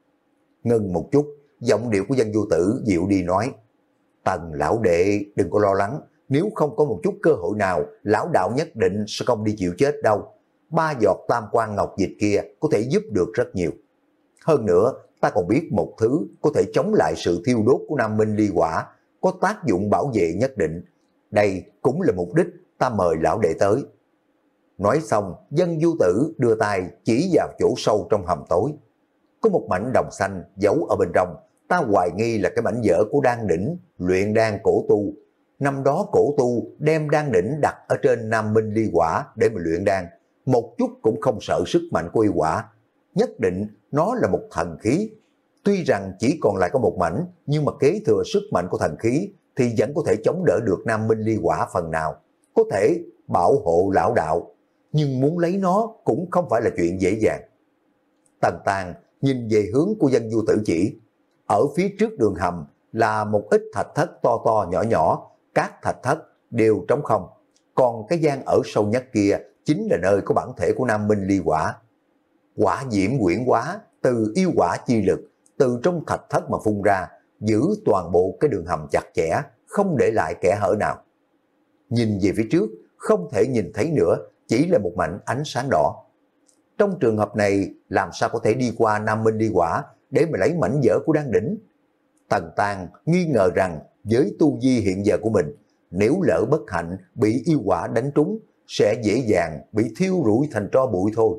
Ngưng một chút, giọng điệu của Dân Vô Tử dịu đi nói, Tần lão đệ đừng có lo lắng, nếu không có một chút cơ hội nào, lão đạo nhất định sẽ không đi chịu chết đâu. Ba giọt tam quan ngọc dịch kia có thể giúp được rất nhiều. Hơn nữa, ta còn biết một thứ có thể chống lại sự thiêu đốt của nam minh ly quả, có tác dụng bảo vệ nhất định. Đây cũng là mục đích ta mời lão đệ tới. Nói xong, Dân Du Tử đưa tay chỉ vào chỗ sâu trong hầm tối. Có một mảnh đồng xanh giấu ở bên trong, ta hoài nghi là cái mảnh vỡ của đan đỉnh luyện đan cổ tu. Năm đó cổ tu đem đan đỉnh đặt ở trên Nam Minh Ly Quả để mà luyện đan, một chút cũng không sợ sức mạnh của y quả. Nhất định nó là một thần khí. Tuy rằng chỉ còn lại có một mảnh, nhưng mà kế thừa sức mạnh của thần khí thì vẫn có thể chống đỡ được Nam Minh Ly Quả phần nào, có thể bảo hộ lão đạo. Nhưng muốn lấy nó cũng không phải là chuyện dễ dàng. Tần Tàng nhìn về hướng của Dân Du Tử chỉ. Ở phía trước đường hầm là một ít thạch thất to to nhỏ nhỏ, các thạch thất đều trống không. Còn cái gian ở sâu nhất kia chính là nơi có bản thể của Nam Minh Ly Quả. Quả diễm quyển hóa từ yêu quả chi lực, từ trong thạch thất mà phun ra, giữ toàn bộ cái đường hầm chặt chẽ, không để lại kẽ hở nào. Nhìn về phía trước, không thể nhìn thấy nữa, chỉ là một mảnh ánh sáng đỏ. Trong trường hợp này, làm sao có thể đi qua Nam Minh Ly Quả để mà lấy mảnh vỡ của đan đỉnh? Tần Tàng nghi ngờ rằng với tu vi hiện giờ của mình, nếu lỡ bất hạnh bị yêu quả đánh trúng, sẽ dễ dàng bị thiêu rụi thành tro bụi thôi.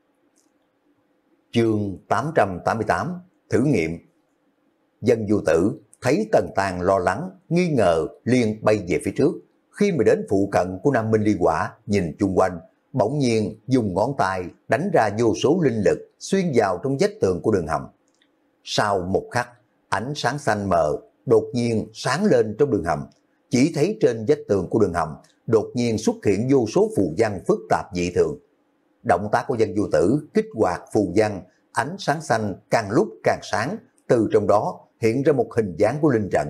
Chương tám trăm tám mươi tám Thử nghiệm. Dân Du Tử thấy Tần Tàng lo lắng, nghi ngờ liền bay về phía trước. Khi mà đến phụ cận của Nam Minh Ly Quả, nhìn chung quanh, bỗng nhiên dùng ngón tay đánh ra vô số linh lực xuyên vào trong vách tường của đường hầm. Sau một khắc, ánh sáng xanh mờ đột nhiên sáng lên trong đường hầm. Chỉ thấy trên vách tường của đường hầm đột nhiên xuất hiện vô số phù văn phức tạp dị thường. Động tác của Dân Du Tử kích hoạt phù văn, ánh sáng xanh càng lúc càng sáng, từ trong đó hiện ra một hình dáng của linh trận.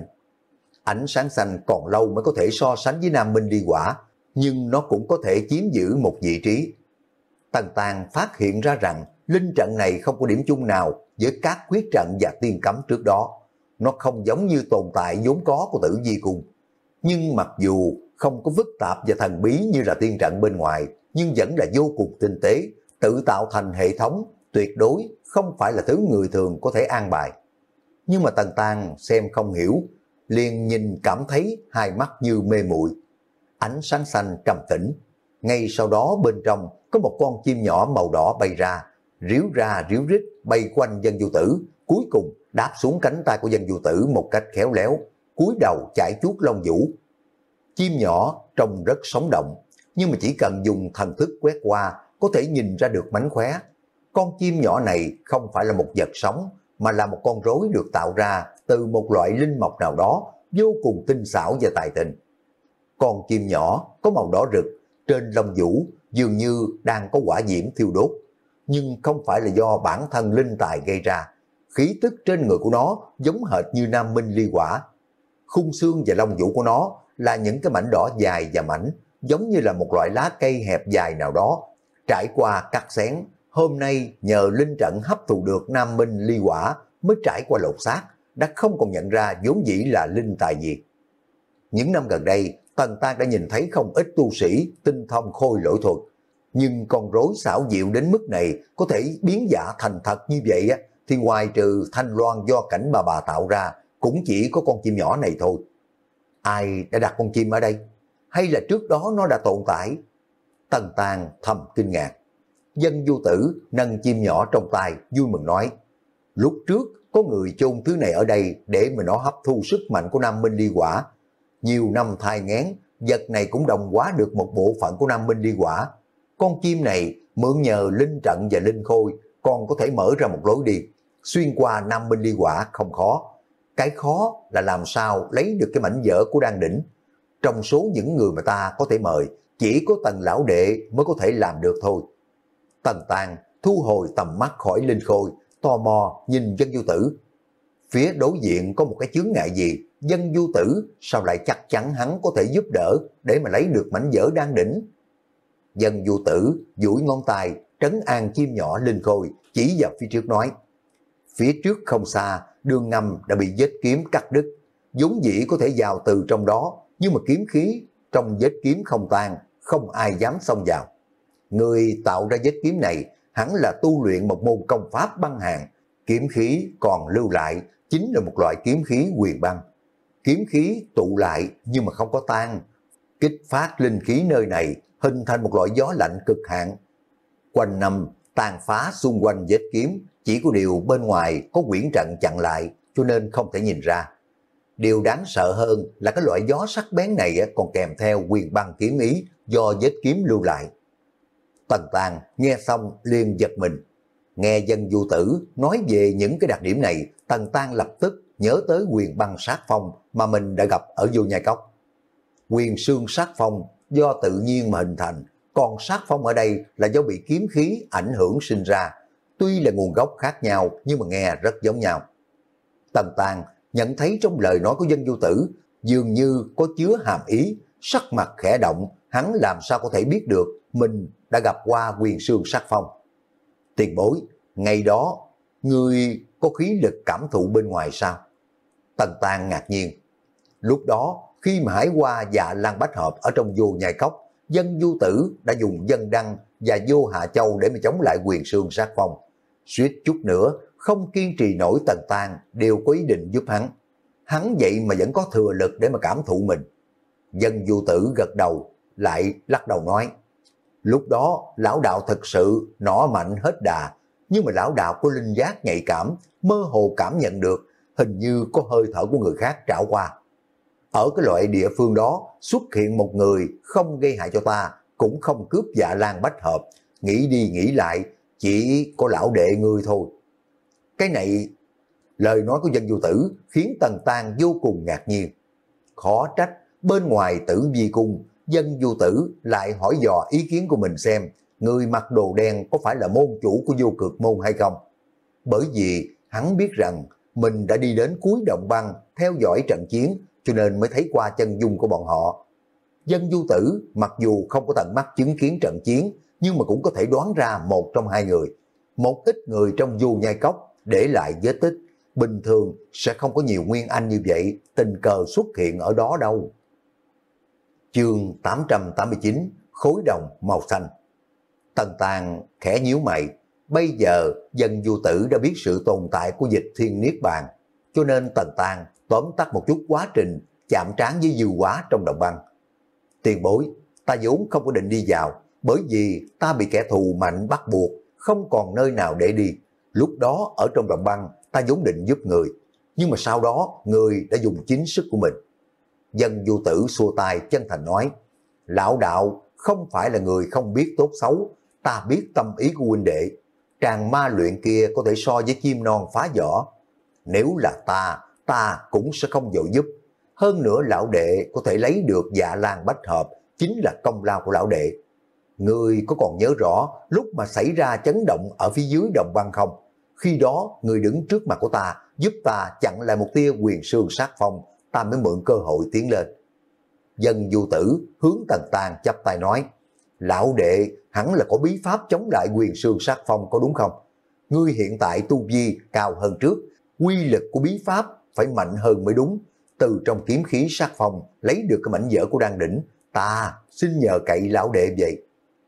Ánh sáng xanh còn lâu mới có thể so sánh với Nam Minh Ly Quả, nhưng nó cũng có thể chiếm giữ một vị trí. Tần Tàng phát hiện ra rằng linh trận này không có điểm chung nào với các quyết trận và tiên cấm trước đó. Nó không giống như tồn tại vốn có của Tử Vi Cung. Nhưng mặc dù không có phức tạp và thần bí như là tiên trận bên ngoài, nhưng vẫn là vô cùng tinh tế, tự tạo thành hệ thống, tuyệt đối không phải là thứ người thường có thể an bài. Nhưng mà Tần Tàng xem không hiểu, liền nhìn cảm thấy hai mắt như mê muội. Ánh sáng xanh trầm tĩnh, ngay sau đó bên trong có một con chim nhỏ màu đỏ bay ra, ríu ra ríu rít bay quanh Dân Du Tử, cuối cùng đáp xuống cánh tay của Dân Du Tử một cách khéo léo, cúi đầu chải chuốt lông vũ. Chim nhỏ trông rất sống động, nhưng mà chỉ cần dùng thần thức quét qua có thể nhìn ra được mánh khóe. Con chim nhỏ này không phải là một vật sống, mà là một con rối được tạo ra từ một loại linh mộc nào đó, vô cùng tinh xảo và tài tình. Con chim nhỏ có màu đỏ rực, trên lông vũ dường như đang có hỏa diễm thiêu đốt, nhưng không phải là do bản thân linh tài gây ra. Khí tức trên người của nó giống hệt như Nam Minh Ly Quả. Khung xương và lông vũ của nó là những cái mảnh đỏ dài và mảnh, giống như là một loại lá cây hẹp dài nào đó, trải qua cắt xén. Hôm nay nhờ linh trận hấp thụ được Nam Minh Ly Quả mới trải qua lột xác, đã không còn nhận ra vốn dĩ là linh tài gì. Những năm gần đây, Tần Tàng đã nhìn thấy không ít tu sĩ tinh thông khôi lỗi thuật, nhưng con rối xảo diệu đến mức này có thể biến giả thành thật như vậy á, thì ngoài trừ thanh loan do cảnh bà bà tạo ra, cũng chỉ có con chim nhỏ này thôi. Ai đã đặt con chim ở đây? Hay là trước đó nó đã tồn tại? Tần Tàng thầm kinh ngạc. Dân Du Tử nâng chim nhỏ trong tay, vui mừng nói, lúc trước có người chôn thứ này ở đây để mà nó hấp thu sức mạnh của Nam Minh Ly Quả. Nhiều năm thai nghén, vật này cũng đồng hóa được một bộ phận của Nam Minh Ly Quả. Con chim này mượn nhờ linh trận và linh khôi, còn có thể mở ra một lối đi xuyên qua Nam Minh Ly Quả không khó. Cái khó là làm sao lấy được cái mảnh vỡ của đan đỉnh. Trong số những người mà ta có thể mời, chỉ có Tần lão đệ mới có thể làm được thôi. Tần Tàng thu hồi tầm mắt khỏi linh khôi, tò mò nhìn Dân Du Tử. Phía đối diện có một cái chướng ngại gì, Dân Du Tử sao lại chắc chắn hắn có thể giúp đỡ để mà lấy được mảnh vỡ đan đỉnh. Dân Du Tử duỗi ngón tay trấn an chim nhỏ linh khôi, chỉ vào phía trước nói, phía trước không xa, đường ngầm đã bị vết kiếm cắt đứt, vốn dĩ có thể vào từ trong đó, nhưng mà kiếm khí trong vết kiếm không tan, không ai dám xông vào. Người tạo ra vết kiếm này hẳn là tu luyện một môn công pháp băng hàn, kiếm khí còn lưu lại chính là một loại kiếm khí huyền băng. Kiếm khí tụ lại nhưng mà không có tan, kích phát linh khí nơi này hình thành một loại gió lạnh cực hạn. Quanh năm tàn phá xung quanh vết kiếm, chỉ có điều bên ngoài có quyển trận chặn lại cho nên không thể nhìn ra. Điều đáng sợ hơn là cái loại gió sắc bén này còn kèm theo quyền băng kiếm ý do vết kiếm lưu lại. Tần Tàng nghe xong liền giật mình. Nghe Dân Du Tử nói về những cái đặc điểm này, Tần Tàng lập tức nhớ tới quyền băng sát phong mà mình đã gặp ở Vô Nhai Cốc. Quyền xương sát phong do tự nhiên mà hình thành, còn sát phong ở đây là do bị kiếm khí ảnh hưởng sinh ra. Tuy là nguồn gốc khác nhau nhưng mà nghe rất giống nhau. Tần Tàng nhận thấy trong lời nói của Dân Du Tử dường như có chứa hàm ý, sắc mặt khẽ động, hắn làm sao có thể biết được mình đã gặp qua quyền xương sát phong. Tiền bối, ngày đó ngươi có khí lực cảm thụ bên ngoài sao? Tần Tàng ngạc nhiên. Lúc đó khi mà hải qua Dạ Lan Bách Hợp ở trong Vô Nhai Cốc, Dân Du Tử đã dùng Dân Đăng và Vô Hạ Châu để mà chống lại quyền xương sát phong. Suýt chút nữa không kiên trì nổi, Tần Tàng đều có ý định giúp hắn. Hắn vậy mà vẫn có thừa lực để mà cảm thụ mình. Dân Du Tử gật đầu, lại lắc đầu nói, lúc đó lão đạo thật sự nỏ mạnh hết đà, nhưng mà lão đạo có linh giác nhạy cảm, mơ hồ cảm nhận được hình như có hơi thở của người khác trảo qua. Ở cái loại địa phương đó xuất hiện một người không gây hại cho ta, cũng không cướp Dạ Lan Bách Hợp, nghĩ đi nghĩ lại chỉ có lão đệ ngươi thôi. Cái này, lời nói của Dân Du Tử khiến Tần Tàng vô cùng ngạc nhiên. Khó trách bên ngoài Tử Vi Cung, Dân Du Tử lại hỏi dò ý kiến của mình xem người mặc đồ đen có phải là môn chủ của Vô Cực Môn hay không. Bởi vì hắn biết rằng mình đã đi đến cuối động băng theo dõi trận chiến, cho nên mới thấy qua chân dung của bọn họ. Dân Du Tử mặc dù không có tận mắt chứng kiến trận chiến, nhưng mà cũng có thể đoán ra một trong hai người. Một ít người trong Vô Nhai Cốc để lại vết tích, bình thường sẽ không có nhiều nguyên anh như vậy tình cờ xuất hiện ở đó đâu. Chương tám trăm tám mươi chín, khối đồng màu xanh. Tần Tàng khẽ nhíu mày, bây giờ Dân Du Tử đã biết sự tồn tại của dịch thiên niết bàn, cho nên Tần Tàng tóm tắt một chút quá trình chạm trán với dư hóa trong đồng băng. Tiền bối, ta vốn không có định đi vào, bởi vì ta bị kẻ thù mạnh bắt buộc, không còn nơi nào để đi. Lúc đó ở trong đồng băng ta vốn định giúp người, nhưng mà sau đó người đã dùng chính sức của mình. Dân Du Tử xua tay chân thành nói, lão đạo không phải là người không biết tốt xấu, ta biết tâm ý của huynh đệ. Tràng ma luyện kia có thể so với chim non phá vỏ. Nếu là ta, ta cũng sẽ không vội giúp. Hơn nữa lão đệ có thể lấy được Dạ Lan Bách Hợp chính là công lao của lão đệ. Ngươi có còn nhớ rõ lúc mà xảy ra chấn động ở phía dưới đồng băng không? Khi đó ngươi đứng trước mặt của ta, giúp ta chặn lại một tia quyền xương sát phong, ta mới mượn cơ hội tiến lên. Dân Du Tử hướng Tần Tàng chắp tay nói, lão đệ hẳn là có bí pháp chống lại quyền xương sát phong có đúng không? Ngươi hiện tại tu vi cao hơn trước, quy lực của bí pháp phải mạnh hơn mới đúng. Từ trong kiếm khí sát phong lấy được cái mảnh vỡ của đan đỉnh, ta xin nhờ cậy lão đệ vậy.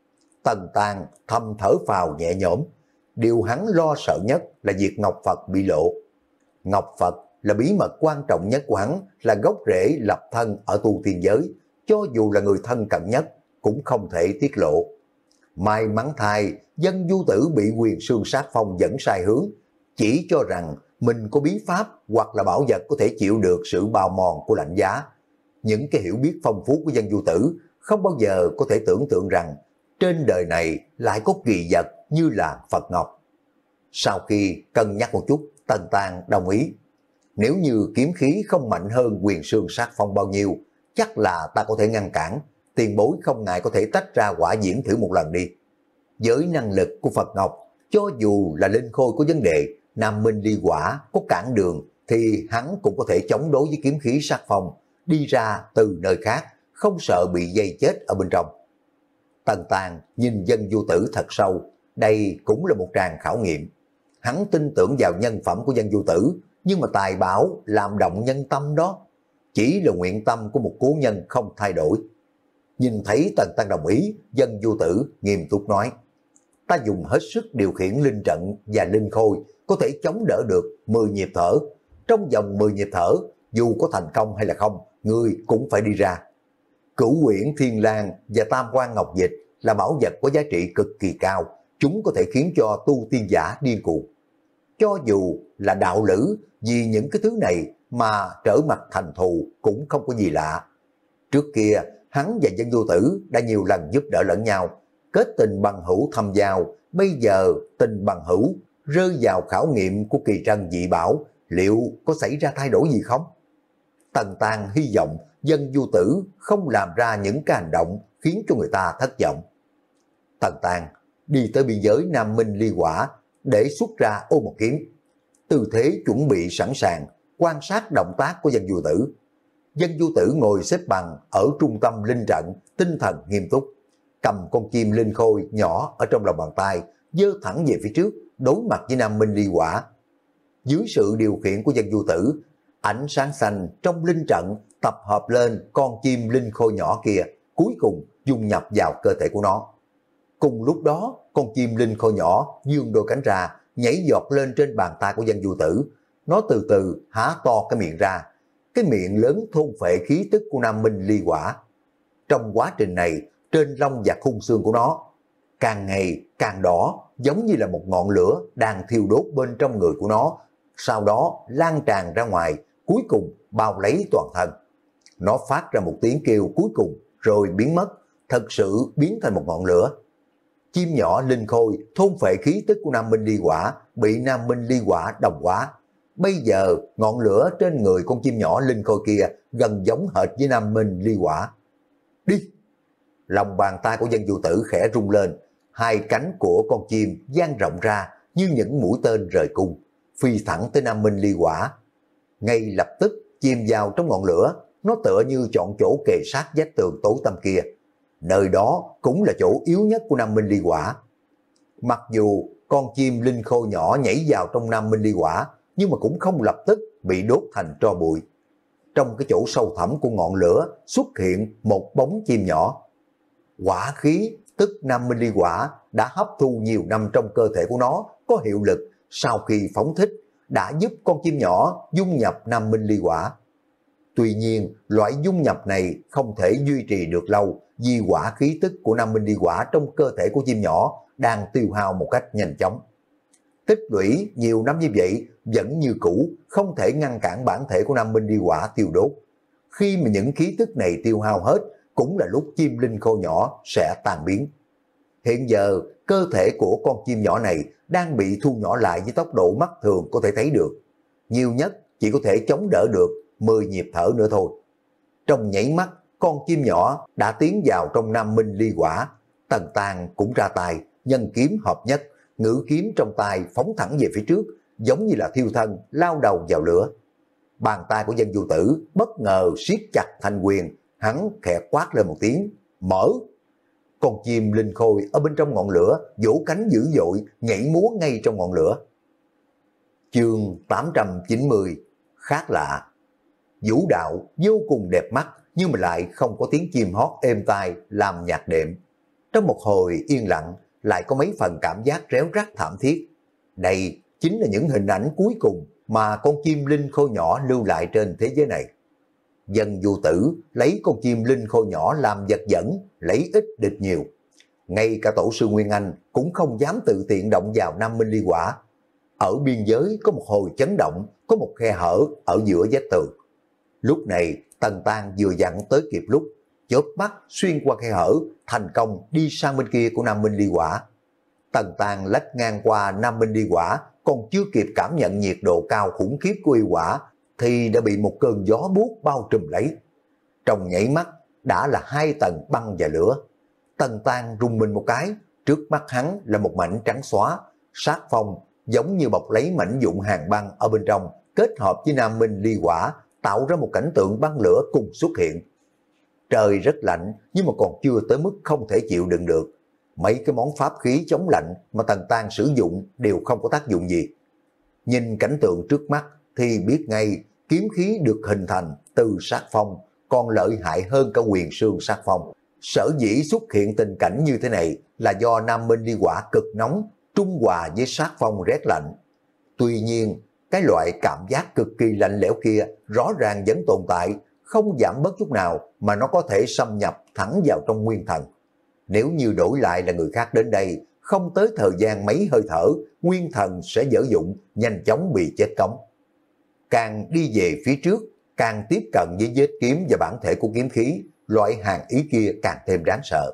Tần Tàng thầm thở phào nhẹ nhõm. Điều hắn lo sợ nhất là việc Ngọc Phật bị lộ. Ngọc Phật là bí mật quan trọng nhất của hắn, là gốc rễ lập thân ở tu tiên giới, cho dù là người thân cận nhất cũng không thể tiết lộ. May mắn thay, Dân Du Tử bị quyền xương sát phong dẫn sai hướng, chỉ cho rằng mình có bí pháp hoặc là bảo vật có thể chịu được sự bào mòn của lạnh giá. Những cái hiểu biết phong phú của Dân Du Tử không bao giờ có thể tưởng tượng rằng trên đời này lại có kỳ vật như là Phật Ngọc. Sau khi cân nhắc một chút, Tần Tàng đồng ý. Nếu như kiếm khí không mạnh hơn quyền xương sát phong bao nhiêu, chắc là ta có thể ngăn cản. Tiền bối không ngại có thể tách ra quả diễm thử một lần đi. Với năng lực của Phật Ngọc, cho dù là linh khôi có vấn đề, Nam Minh Ly Quả có cản đường, thì hắn cũng có thể chống đối với kiếm khí sát phong, đi ra từ nơi khác, không sợ bị dây chết ở bên trong. Tần Tàng nhìn Dân Du Tử thật sâu, đây cũng là một tràng khảo nghiệm. Hắn tin tưởng vào nhân phẩm của Dân Du Tử, nhưng mà tài bảo làm động nhân tâm đó, chỉ là nguyện tâm của một cố nhân không thay đổi. Nhìn thấy Tần Tăng đồng ý, Dân Du Tử nghiêm túc nói, ta dùng hết sức điều khiển linh trận và linh khôi, có thể chống đỡ được mười nhịp thở. Trong vòng mười nhịp thở, dù có thành công hay là không, ngươi cũng phải đi ra. Cửu Uyển Thiên Lang và Tam Quan Ngọc Dịch là bảo vật có giá trị cực kỳ cao, chúng có thể khiến cho tu tiên giả điên cuồng. Cho dù là đạo lữ, vì những cái thứ này mà trở mặt thành thù cũng không có gì lạ. Trước kia, hắn và Dân Vô Tử đã nhiều lần giúp đỡ lẫn nhau, kết tình bằng hữu thâm giao, bây giờ tình bằng hữu rơi vào khảo nghiệm của kỳ trân dị bảo, liệu có xảy ra thay đổi gì không? Tần Tàng hy vọng Dân Vô Tử không làm ra những cái hành động khiến cho người ta thất vọng. Tần Tàng đi tới biên giới Nam Minh Ly Hỏa để xuất ra ô một kiếm, tư thế chuẩn bị sẵn sàng, quan sát động tác của Dân Vô Tử. Dân Vô Tử ngồi xếp bằng ở trung tâm linh trận, tinh thần nghiêm túc, cầm con chim linh khôi nhỏ ở trong lòng bàn tay, giơ thẳng về phía trước, đối mặt với Nam Minh Ly Hỏa. Dưới sự điều khiển của Dân Vô Tử, ánh sáng xanh trong linh trận tập hợp lên con chim linh khôi nhỏ kia, cuối cùng dung nhập vào cơ thể của nó. Cùng lúc đó, con chim linh khôi nhỏ vươn đôi cánh ra, nhảy giọt lên trên bàn tay của Dân Vô Tử. Nó từ từ há to cái miệng ra, cái miệng lớn thôn phệ khí tức của Nam Minh Ly Hỏa. Trong quá trình này, trên lông và khung xương của nó càng ngày càng đỏ, giống như là một ngọn lửa đang thiêu đốt bên trong người của nó, sau đó lan tràn ra ngoài, cuối cùng bao lấy toàn thân. Nó phát ra một tiếng kêu cuối cùng rồi biến mất, thật sự biến thành một ngọn lửa. Chim nhỏ linh khôi thôn phệ khí tức của Nam Minh Ly Hỏa, bị Nam Minh Ly Hỏa đồng hóa. Bây giờ ngọn lửa trên người con chim nhỏ linh khôi kia gần giống hệt với Nam Minh Ly Hỏa. Đi! Lòng bàn tay của Dân Vô Tử khẽ rung lên, hai cánh của con chim dang rộng ra như những mũi tên rời cung, phi thẳng tới Nam Minh Ly Hỏa. Ngay lập tức chìm vào trong ngọn lửa, nó tựa như chọn chỗ kề sát vách tường tối tăm kia. Nơi đó cũng là chỗ yếu nhất của Nam Minh Ly Hỏa. Mặc dù con chim linh khôi nhỏ nhảy vào trong Nam Minh Ly Hỏa, nhưng mà cũng không lập tức bị đốt thành tro bụi. Trong cái chỗ sâu thẳm của ngọn lửa xuất hiện một bóng chim nhỏ. Hỏa khí tức Nam Minh Ly Hỏa đã hấp thu nhiều năm trong cơ thể của nó, có hiệu lực sau khi phóng thích, đã giúp con chim nhỏ dung nhập Nam Minh Ly Hỏa. Tuy nhiên, loại dung nhập này không thể duy trì được lâu, vì hỏa khí tức của Nam Minh Ly Hỏa trong cơ thể của chim nhỏ đang tiêu hao một cách nhanh chóng. Tích lũy nhiều năm như vậy vẫn như cũ, không thể ngăn cản bản thể của Nam Minh Ly Hỏa tiêu đốt. Khi mà những khí tức này tiêu hao hết, cũng là lúc chim linh khô nhỏ sẽ tan biến. Hiện giờ, cơ thể của con chim nhỏ này đang bị thu nhỏ lại với tốc độ mắt thường có thể thấy được. Nhiều nhất chỉ có thể chống đỡ được mười nhịp thở nữa thôi. Trong nhảy mắt, con chim nhỏ đã tiến vào trong Nam Minh Ly Hỏa. Tần Tàng cũng ra tay, nhân kiếm hợp nhất, ngữ kiếm trong tay phóng thẳng về phía trước, giống như là thiêu thân lao đầu vào lửa. Bàn tay của Dân Vô Tử bất ngờ siết chặt thanh quyền, hắn khẽ quát lên một tiếng, mở. Con chim linh khôi ở bên trong ngọn lửa vỗ cánh dữ dội, nhảy múa ngay trong ngọn lửa. Chương tám trăm chín mươi, khác lạ. Vũ đạo vô cùng đẹp mắt, nhưng mà lại không có tiếng chim hót êm tai làm nhạc đệm. Trong một hồi yên lặng, lại có mấy phần cảm giác réo rắt thảm thiết. Đây chính là những hình ảnh cuối cùng mà con chim linh khôi nhỏ lưu lại trên thế giới này. Dân Vô Tử lấy con chim linh khôi nhỏ làm vật dẫn, lấy ít địch nhiều. Ngay cả tổ sư Nguyên Anh cũng không dám tự tiện động vào Nam Minh Ly Hỏa. Ở biên giới có một hồi chấn động, có một khe hở ở giữa vách tường. Lúc này Tần Tàng vừa dặn tới kịp lúc, chớp mắt xuyên qua khe hở, thành công đi sang bên kia của Nam Minh Ly Hỏa. Tần Tàng lách ngang qua Nam Minh Ly Hỏa, còn chưa kịp cảm nhận nhiệt độ cao khủng khiếp của yêu hỏa, thì đã bị một cơn gió buốt bao trùm lấy. Trong nhảy mắt đã là hai tầng băng và lửa. Tần Tàng rung mình một cái, trước mắt hắn là một mảnh trắng xóa, sát phong giống như bọc lấy mảnh vụn hàng băng ở bên trong, kết hợp với Nam Minh Ly Hỏa, tạo ra một cảnh tượng băng lửa cùng xuất hiện. Trời rất lạnh, nhưng mà còn chưa tới mức không thể chịu đựng được. Mấy cái món pháp khí chống lạnh mà Tần Tàng sử dụng đều không có tác dụng gì. Nhìn cảnh tượng trước mắt thì biết ngay kiếm khí được hình thành từ sát phong còn lợi hại hơn cả quyền sương sát phong. Sở dĩ xuất hiện tình cảnh như thế này là do Nam Minh Ly Hỏa cực nóng trung hòa với sát phong rét lạnh. Tuy nhiên, cái loại cảm giác cực kỳ lạnh lẽo kia rõ ràng vẫn tồn tại, không giảm bớt chút nào mà nó có thể xâm nhập thẳng vào trong nguyên thần. Nếu như đổi lại là người khác đến đây, không tới thời gian mấy hơi thở, nguyên thần sẽ dở dụng, nhanh chóng bị chết cống. Càng đi về phía trước, càng tiếp cận với vết kiếm và bản thể của kiếm khí, loại hàng ý kia càng thêm đáng sợ.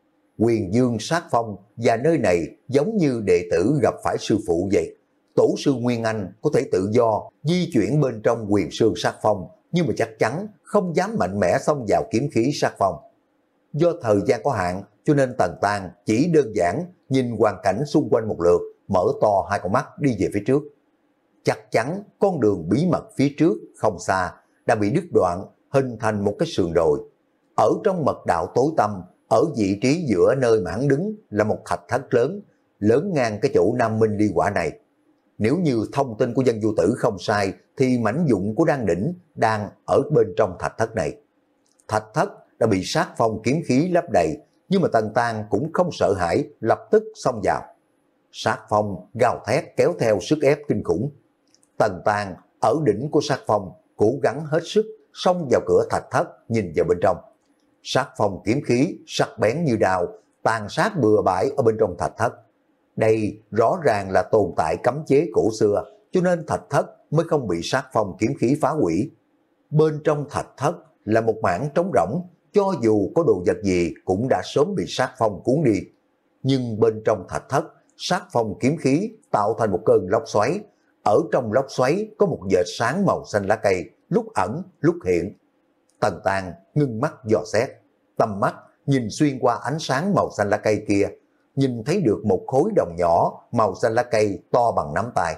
Quyền dương sát phong và nơi này giống như đệ tử gặp phải sư phụ vậy. Tổ sư Nguyên Anh có thể tự do di chuyển bên trong quyền sương sát phong, nhưng mà chắc chắn không dám mạnh mẽ xông vào kiếm khí sát phong. Do thời gian có hạn cho nên Tần Tang chỉ đơn giản nhìn hoàn cảnh xung quanh một lượt, mở to hai con mắt đi về phía trước. Chắc chắn con đường bí mật phía trước không xa đã bị đứt đoạn, hình thành một cái sườn đồi. Ở trong mật đạo tối tăm, ở vị trí giữa nơi mà hắn đứng là một thạch thất lớn, lớn ngang cái chỗ Nam Minh Ly Quả này. Nếu như thông tin của dân vô tử không sai thì mảnh dụng của Đan Đỉnh đang ở bên trong thạch thất này. Thạch thất đã bị sát phong kiếm khí lấp đầy, nhưng mà Tần Tang cũng không sợ hãi, lập tức xông vào. Sát phong gào thét kéo theo sức ép kinh khủng. Tần Tang ở đỉnh của sát phong cố gắng hết sức xông vào cửa thạch thất, nhìn vào bên trong. Sát phong kiếm khí sắc bén như đao, tàn sát bừa bãi ở bên trong thạch thất. Đây rõ ràng là tồn tại cấm chế cổ xưa, cho nên thạch thất mới không bị sát phong kiếm khí phá hủy. Bên trong thạch thất là một mảng trống rỗng, cho dù có đồ vật gì cũng đã sớm bị sát phong cuốn đi. Nhưng bên trong thạch thất, sát phong kiếm khí tạo thành một cơn lốc xoáy. Ở trong lốc xoáy có một vệt sáng màu xanh lá cây, lúc ẩn lúc hiện. Tần Tang ngưng mắt dò xét, tầm mắt nhìn xuyên qua ánh sáng màu xanh lá cây kia, nhìn thấy được một khối đồng nhỏ màu xanh lá cây to bằng nắm tay.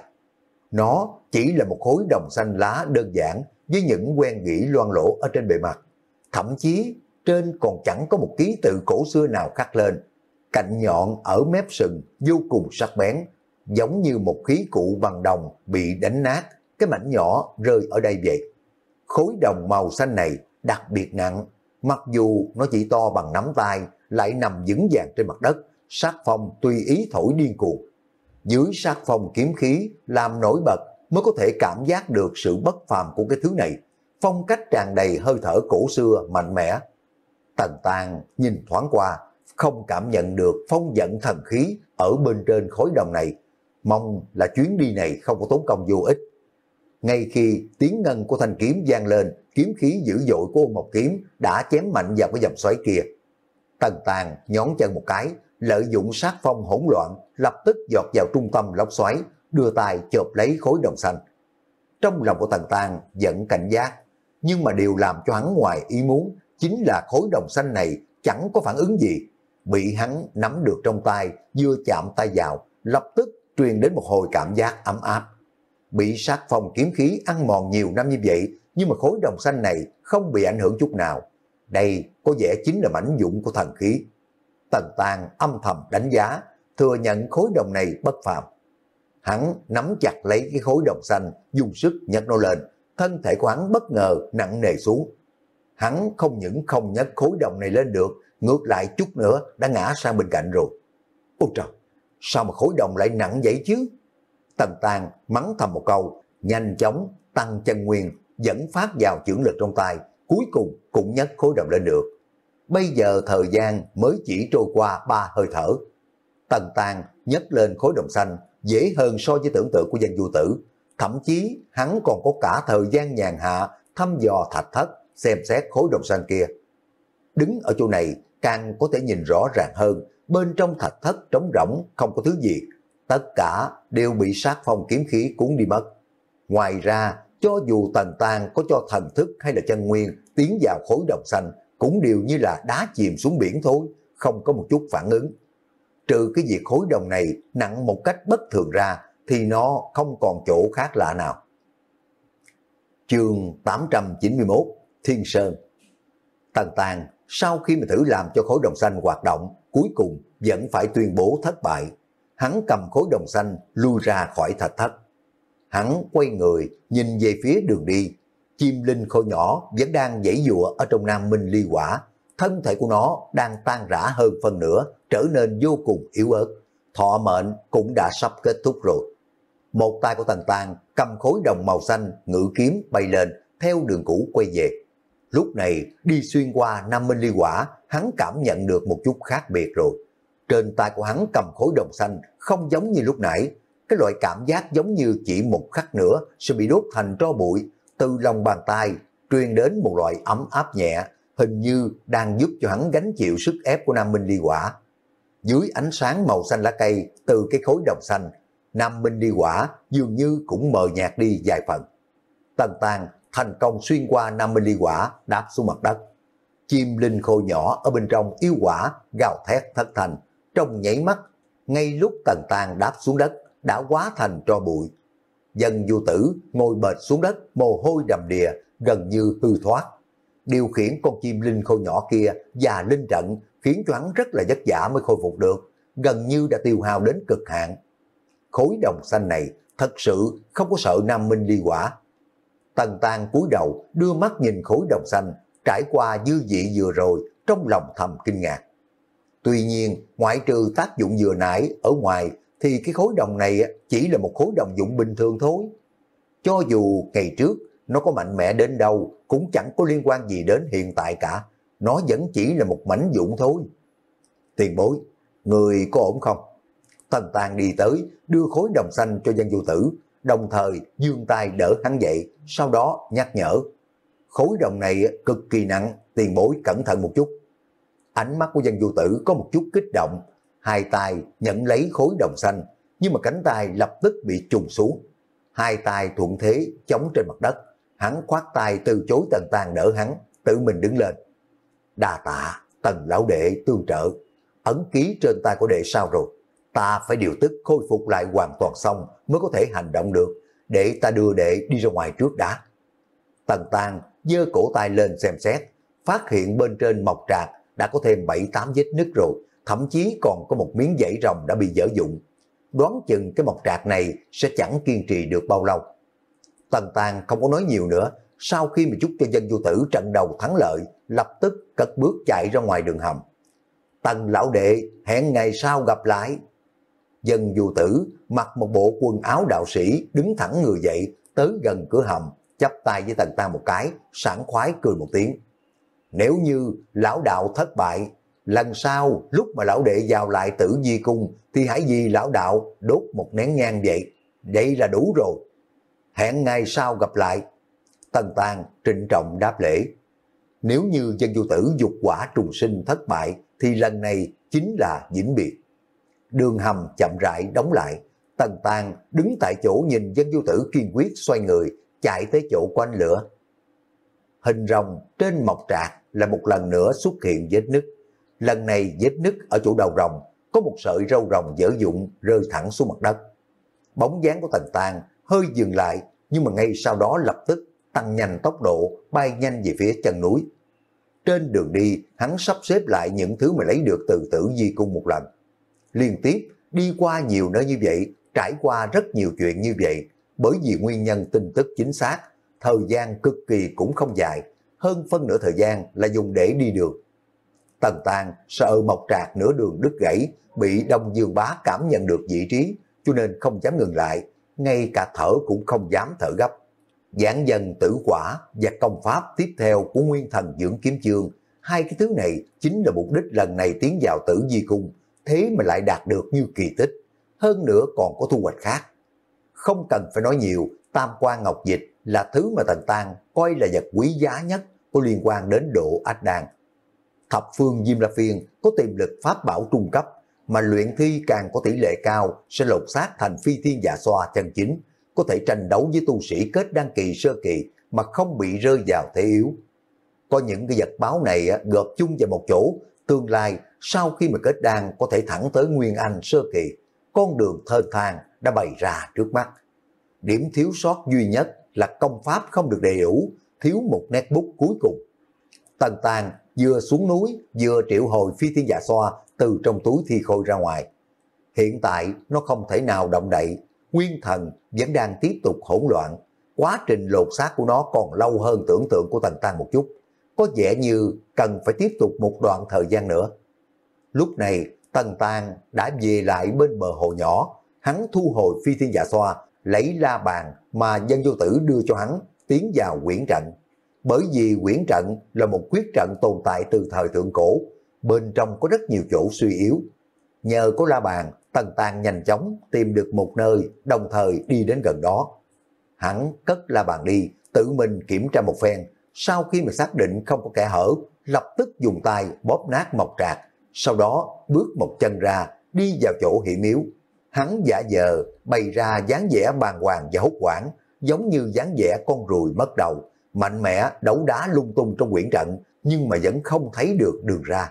Nó chỉ là một khối đồng xanh lá đơn giản với những quen nghĩ loang lổ ở trên bề mặt. Thậm chí trên còn chẳng có một ký tự cổ xưa nào khắc lên. Cạnh nhọn ở mép sừng vô cùng sắc bén, giống như một khí cụ bằng đồng bị đánh nát, cái mảnh nhỏ rơi ở đây vậy. Khối đồng màu xanh này đặc biệt nặng, mặc dù nó chỉ to bằng nắm tay, lại nằm vững vàng trên mặt đất, sát phong tùy ý thổi điên cuồng. Dưới sát phong kiếm khí làm nổi bật mới có thể cảm giác được sự bất phàm của cái thứ này, phong cách tràn đầy hơi thở cổ xưa mạnh mẽ. Tần Tang nhìn thoáng qua, không cảm nhận được phong vận thần khí ở bên trên khối đồng này, mong là chuyến đi này không có tốn công vô ích. Ngay khi tiếng ngân của thanh kiếm vang lên, kiếm khí dữ dội của Ôn Mộc Kiếm đã chém mạnh vào cái dòng xoáy kia. Tần Tang nhón chân một cái, lợi dụng sát phong hỗn loạn, lập tức giọt vào trung tâm lốc xoáy, đưa tay chộp lấy khối đồng xanh. Trong lòng của Tần Tang vẫn cảnh giác, nhưng mà điều làm cho hắn ngoài ý muốn chính là khối đồng xanh này chẳng có phản ứng gì. Bị hắn nắm được trong tay, vừa chạm tay vào, lập tức truyền đến một hồi cảm giác ấm áp. Bị sát phong kiếm khí ăn mòn nhiều năm như vậy, nhưng mà khối đồng xanh này không bị ảnh hưởng chút nào. Đây có vẻ chính là mảnh dụng của thần khí. Tần Tang âm thầm đánh giá, thừa nhận khối đồng này bất phàm. Hắn nắm chặt lấy cái khối đồng xanh, dùng sức nhấc nó lên, thân thể của hắn bất ngờ nặng nề xuống. Hắn không những không nhấc khối đồng này lên được, ngược lại chút nữa đã ngã sang bên cạnh rồi. Ôi trời, sao mà khối đồng lại nặng vậy chứ? Tần Tang mắng thầm một câu, nhanh chóng tăng chân nguyên, dẫn phát vào chưởng lực trong tay, cuối cùng cũng nhấc khối đồng lên được. Bây giờ thời gian mới chỉ trôi qua ba hơi thở. Tần Tang nhấc lên khối đồng xanh dễ hơn so với tưởng tượng của dân vô tử. Thậm chí hắn còn có cả thời gian nhàn hạ thăm dò thạch thất, xem xét khối đồng xanh kia. Đứng ở chỗ này càng có thể nhìn rõ ràng hơn, bên trong thạch thất trống rỗng không có thứ gì. Tất cả đều bị sát phong kiếm khí cuốn đi mất. Ngoài ra, cho dù Tần Tang có cho thần thức hay là chân nguyên tiến vào khối đồng xanh, cũng đều như là đá chìm xuống biển thôi, không có một chút phản ứng. Trừ cái việc khối đồng này nặng một cách bất thường ra, thì nó không còn chỗ khác lạ nào. Chương tám trăm chín mươi mốt, Thiên Sơn. Tần Tang sau khi mà thử làm cho khối đồng xanh hoạt động, cuối cùng vẫn phải tuyên bố thất bại. Hắn cầm khối đồng xanh lui ra khỏi thạch thất. Hắn quay người nhìn về phía đường đi. Chim linh khôi nhỏ vẫn đang giãy giụa ở trong Nam Minh Ly Quả. Thân thể của nó đang tan rã hơn phân nửa, trở nên vô cùng yếu ớt. Thọ mệnh cũng đã sắp kết thúc rồi. Một tay của Tần Tang cầm khối đồng màu xanh, ngự kiếm bay lên theo đường cũ quay về. Lúc này đi xuyên qua năm minh ly hỏa, hắn cảm nhận được một chút khác biệt rồi. Trên tay của hắn cầm khối đồng xanh, không giống như lúc nãy. Cái loại cảm giác giống như chỉ một khắc nữa sẽ bị đốt thành tro bụi. Từ lòng bàn tay truyền đến một loại ấm áp nhẹ, hình như đang giúp cho hắn gánh chịu sức ép của Nam Minh Ly Hỏa. Dưới ánh sáng màu xanh lá cây từ cái khối đồng xanh, Nam Minh Ly Hỏa dường như cũng mờ nhạt đi vài phần. Tần Tàng thành công xuyên qua Nam Minh Ly Hỏa, đáp xuống mặt đất. Chim linh khôi nhỏ ở bên trong yêu hỏa gào thét thất thành, trong nhảy mắt, ngay lúc Tần Tàng đáp xuống đất đã hóa thành tro bụi. Dân vô tử ngồi bệt xuống đất, mồ hôi đầm đìa, gần như hư thoát. Điều khiển con chim linh khôi nhỏ kia và linh trận khiến cho hắn rất là vất vả mới khôi phục được, gần như đã tiêu hao đến cực hạn. Khối đồng xanh này thật sự không có sợ Nam Minh Ly Hỏa. Tần Tàng cúi đầu đưa mắt nhìn khối đồng xanh, trải qua dư vị vừa rồi, trong lòng thầm kinh ngạc. Tuy nhiên, ngoại trừ tác dụng vừa nãy ở ngoài, thì cái khối đồng này chỉ là một khối đồng dụng bình thường thôi. Cho dù ngày trước nó có mạnh mẽ đến đâu, cũng chẳng có liên quan gì đến hiện tại cả. Nó vẫn chỉ là một mảnh vụn thôi. Tiền bối, người có ổn không? Tần Tàng đi tới, đưa khối đồng xanh cho dân vô tử, đồng thời giương tay đỡ hắn dậy, sau đó nhắc nhở. Khối đồng này cực kỳ nặng, tiền bối cẩn thận một chút. Ánh mắt của dân vô tử có một chút kích động, hai tay nhận lấy khối đồng xanh, nhưng mà cánh tay lập tức bị trùng xuống. Hai tay thuận thế chống trên mặt đất, hắn khoát tay từ chối Tần Tàng đỡ hắn, tự mình đứng lên. Đa tạ, Tần lão đệ tương trợ, ấn ký trên tay của đệ sao rồi? Ta phải điều tức khôi phục lại hoàn toàn xong mới có thể hành động được, để ta đưa đệ đi ra ngoài trước đã. Tần Tàng giơ cổ tay lên xem xét, phát hiện bên trên mộc trạc đã có thêm bảy tám vết nứt rồi, thậm chí còn có một miếng dãy rồng đã bị dở dụng. Đoán chừng cái mộc trạc này sẽ chẳng kiên trì được bao lâu. Tần Tàng không có nói nhiều nữa, sau khi mà chúc cho dân vô tử trận đầu thắng lợi, lập tức cất bước chạy ra ngoài đường hầm. Tần lão đệ, hẹn ngày sau gặp lại. Dân vô tử mặc một bộ quần áo đạo sĩ, đứng thẳng người dậy, tới gần cửa hầm, chắp tay với Tần Tàng một cái, sảng khoái cười một tiếng. Nếu như lão đạo thất bại, lần sau lúc mà lão đệ vào lại Tử Vi cung thì hãy vì lão đạo đốt một nén nhang vậy, vậy là đủ rồi. Hẹn ngày sau gặp lại. Tần Tàng trịnh trọng đáp lễ. Nếu như dân vô tử dục quả trùng sinh thất bại thì lần này chính là vĩnh biệt. Đường hầm chậm rãi đóng lại. Tần Tàng đứng tại chỗ nhìn dân vô tử kiên quyết xoay người chạy tới chỗ của ánh lửa. Hình rồng trên mộc trạc là một lần nữa xuất hiện vết nứt. Lần này vết nứt ở chỗ đầu rồng có một sợi râu rồng dở dụng rơi thẳng xuống mặt đất. Bóng dáng của Tần Tàng hơi dừng lại, nhưng mà ngay sau đó lập tức tăng nhanh tốc độ bay nhanh về phía chân núi. Trên đường đi, hắn sắp xếp lại những thứ mà lấy được từ Tử Vi cung một lần. Liên tiếp đi qua nhiều nơi như vậy, trải qua rất nhiều chuyện như vậy, bởi vì nguyên nhân tin tức chính xác, thời gian cực kỳ cũng không dài, hơn phân nửa thời gian là dùng để đi đường. Tần Tàng sợ mộc trạc nửa đường đứt gãy, bị Đông Dương Bá cảm nhận được vị trí, cho nên không dám ngừng lại, ngay cả thở cũng không dám thở gấp. Giảng dân tử quả và công pháp tiếp theo của Nguyên Thần Dưỡng Kiếm Chương, hai cái thứ này chính là mục đích lần này tiến vào Tử Vi cung, thế mà lại đạt được như kỳ tích, hơn nữa còn có thu hoạch khác. Không cần phải nói nhiều, Tam Quan Ngọc Dịch là thứ mà Tần Tàng coi là vật quý giá nhất có liên quan đến độ ách đan. Thập phương Diêm La Phiên có tiềm lực pháp bảo trung cấp, mà luyện thi càng có tỷ lệ cao sẽ lột xác thành phi thiên dạ xoa chân chính, có thể tranh đấu với tu sĩ kết đan kỳ sơ kỳ mà không bị rơi vào thế yếu. Có những cái vật báo này gộp chung vào một chỗ, tương lai sau khi mà kết đan có thể thẳng tới Nguyên Anh sơ kỳ, con đường thênh thang đã bày ra trước mắt. Điểm thiếu sót duy nhất là công pháp không được đầy đủ, thiếu một nét bút cuối cùng. Tần Tàng vừa xuống núi vừa triệu hồi phi thiên dạ xoa từ trong túi thi khôi ra ngoài. Hiện tại nó không thể nào động đậy, nguyên thần vẫn đang tiếp tục hỗn loạn. Quá trình lột xác của nó còn lâu hơn tưởng tượng của Tần Tàng một chút, có vẻ như cần phải tiếp tục một đoạn thời gian nữa. Lúc này Tần Tàng đã về lại bên bờ hồ nhỏ, hắn thu hồi phi thiên dạ xoa, lấy la bàn mà dân vô tử đưa cho hắn, tiến vào quyển trận. Bởi vì quyển trận là một quyết trận tồn tại từ thời thượng cổ, bên trong có rất nhiều chỗ suy yếu. Nhờ có la bàn, Tần Tàng nhanh chóng tìm được một nơi, đồng thời đi đến gần đó. Hắn cất la bàn đi, tự mình kiểm tra một phen, sau khi mà xác định không có kẽ hở, lập tức dùng tay bóp nát mộc trạc, sau đó bước một chân ra, đi vào chỗ hiểm yếu. Hắn giả vờ bày ra dáng vẻ bàng hoàng và hốt hoảng, giống như dáng vẻ con ruồi mất đầu, mạnh mẽ đấu đá lung tung trong quyển trận, nhưng mà vẫn không thấy được đường ra.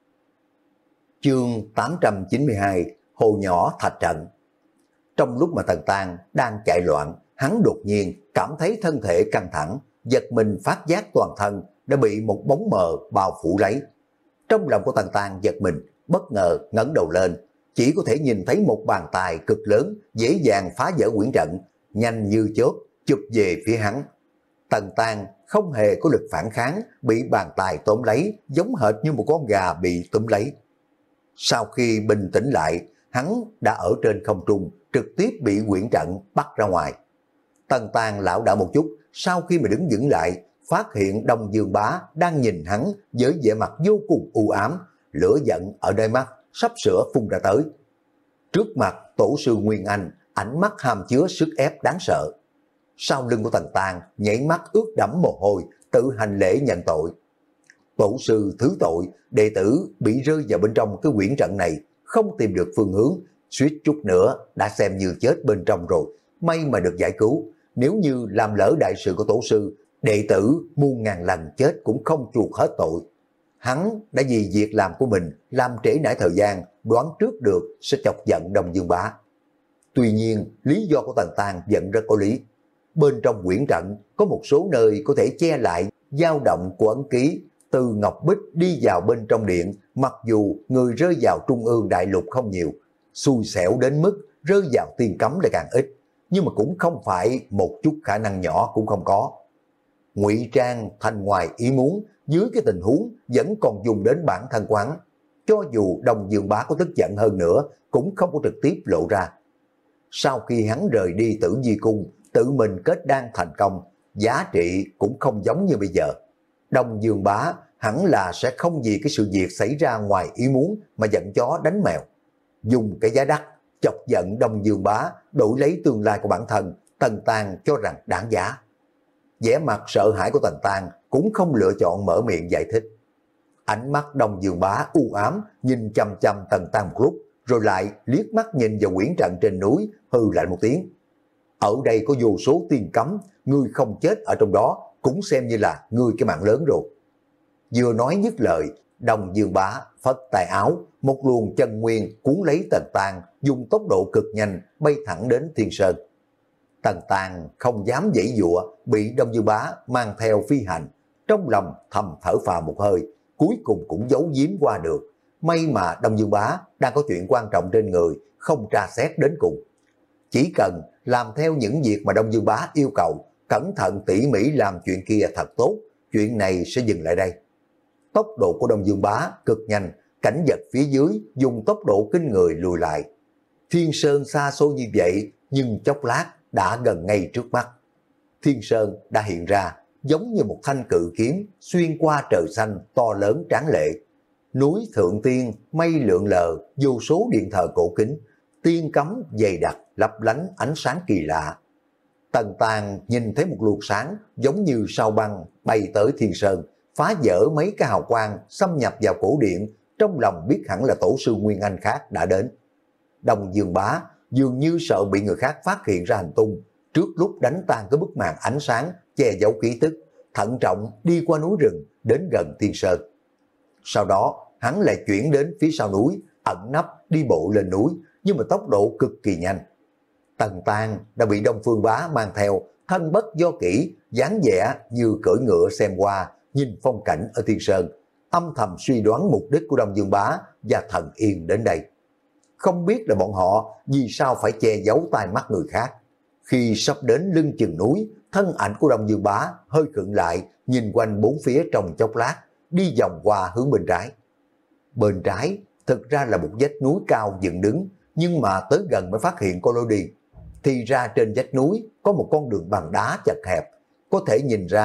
Chương tám trăm chín mươi hai, Hồ nhỏ thạch trận. Trong lúc mà Tần Tàng đang chạy loạn, hắn đột nhiên cảm thấy thân thể căng thẳng, giật mình phát giác toàn thân đã bị một bóng mờ bao phủ lấy. Trong lòng của Tần Tàng giật mình, bất ngờ ngẩng đầu lên, chỉ có thể nhìn thấy một bàn tay cực lớn dễ dàng phá vỡ quyển trận, nhanh như chớp chụp về phía hắn. Tần Tàng không hề có lực phản kháng, bị bàn tay tóm lấy, giống hệt như một con gà bị túm lấy. Sau khi bình tĩnh lại, hắn đã ở trên không trung, trực tiếp bị quyển trận bắt ra ngoài. Tần Tàng lảo đảo một chút, sau khi mà đứng vững lại, phát hiện Đông Dương Bá đang nhìn hắn với vẻ mặt vô cùng u ám, lửa giận ở đôi mắt sắp sửa phun ra tới. Trước mặt tổ sư Nguyên Anh, ánh mắt hàm chứa sức ép đáng sợ. Sau lưng của Tần Tàng nhảy mắt ướt đẫm mồ hôi, tự hành lễ nhận tội. Tổ sư thứ tội, đệ tử bị rơi vào bên trong cái quyển trận này, không tìm được phương hướng, suýt chút nữa đã xem như chết bên trong rồi, may mà được giải cứu. Nếu như làm lỡ đại sự của tổ sư, đệ tử muôn ngàn lần chết cũng không chuộc hết tội. Hắn đã vì việc làm của mình làm trễ nải thời gian, đoán trước được sẽ chọc giận Đông Dương Bá. Tuy nhiên, lý do của Tần Tàng vẫn rất có lý. Bên trong quyển trận có một số nơi có thể che lại dao động của ấn ký, từ Ngọc Bích đi vào bên trong điện, mặc dù người rơi vào trung ương đại lục không nhiều, xui xẻo đến mức rơi vào tiên cấm lại càng ít, nhưng mà cũng không phải một chút khả năng nhỏ cũng không có. Ngụy trang thành ngoài ý muốn, dưới cái tình huống vẫn còn dùng đến bản thân quán, cho dù Đông Dương Bá có tức giận hơn nữa cũng không có trực tiếp lộ ra. Sau khi hắn rời đi Tử Di Cung, tự mình kết đan thành công, giá trị cũng không giống như bây giờ. Đông Dương Bá hẳn là sẽ không vì cái sự việc xảy ra ngoài ý muốn mà giận chó đánh mèo. Dùng cái giá đắt chọc giận Đông Dương Bá đổi lấy tương lai của bản thân, Tần Tàng cho rằng đáng giá. Vẻ mặt sợ hãi của Tần Tàng cũng không lựa chọn mở miệng giải thích. Ánh mắt Đông Dương Bá u ám nhìn chăm chăm Tần Tàng một lúc, rồi lại liếc mắt nhìn vào quyển trận trên núi, hừ lạnh một tiếng. Ở đây có vô số tiên cấm, ngươi không chết ở trong đó cũng xem như là ngươi cái mạng lớn rồi. Vừa nói dứt lời, Đông Dương Bá phất tay áo, một luồng chân nguyên cuốn lấy Tần Tàng, dùng tốc độ cực nhanh bay thẳng đến Thiên Sơn. Tần Tàng không dám giãy giụa, bị Đông Dương Bá mang theo phi hành, trong lòng thầm thở phào một hơi, cuối cùng cũng giấu giếm qua được. May mà Đông Dương Bá đang có chuyện quan trọng trên người, không tra xét đến cùng. Chỉ cần làm theo những việc mà Đông Dương Bá yêu cầu, cẩn thận tỉ mỉ làm chuyện kia thật tốt, chuyện này sẽ dừng lại đây. Tốc độ của Đông Dương Bá cực nhanh, cảnh vật phía dưới dùng tốc độ kinh người lùi lại. Thiên Sơn xa xôi như vậy, nhưng chốc lát đã gần ngay trước mắt. Thiên Sơn đã hiện ra, giống như một thanh cự kiếm xuyên qua trời xanh to lớn tráng lệ. Núi Thượng Tiên, mây lượn lờ, vô số điện thờ cổ kính, tiên cấm dày đặc, lấp lánh ánh sáng kỳ lạ. Tần Tàng nhìn thấy một luồng sáng giống như sao băng bay tới Thiên Sơn, phá vỡ mấy cái hào quang xâm nhập vào cổ điện, trong lòng biết hẳn là tổ sư Nguyên Anh khác đã đến. Đông Dương Bá dường như sợ bị người khác phát hiện ra hành tung, trước lúc đánh tan cái bức màn ánh sáng che giấu ký tức, thận trọng đi qua núi rừng đến gần Thiên Sơn. Sau đó hắn lại chuyển đến phía sau núi, ẩn nấp đi bộ lên núi, nhưng mà tốc độ cực kỳ nhanh. Tần Tàng đã bị Đông Phương Bá mang theo, thân bất do kỹ, dáng vẻ như cưỡi ngựa xem qua, nhìn phong cảnh ở Thiên Sơn, âm thầm suy đoán mục đích của Đông Dương Bá và Thần Yên đến đây. Không biết là bọn họ vì sao phải che giấu tai mắt người khác. Khi sắp đến lưng chừng núi, thân ảnh của Đông Dương Bá hơi khựng lại, nhìn quanh bốn phía trong chốc lát, đi vòng qua hướng bên trái. Bên trái thực ra là một vách núi cao dựng đứng, nhưng mà tới gần mới phát hiện có lối đi. Thì ra trên vách núi có một con đường bằng đá chật hẹp, có thể nhìn ra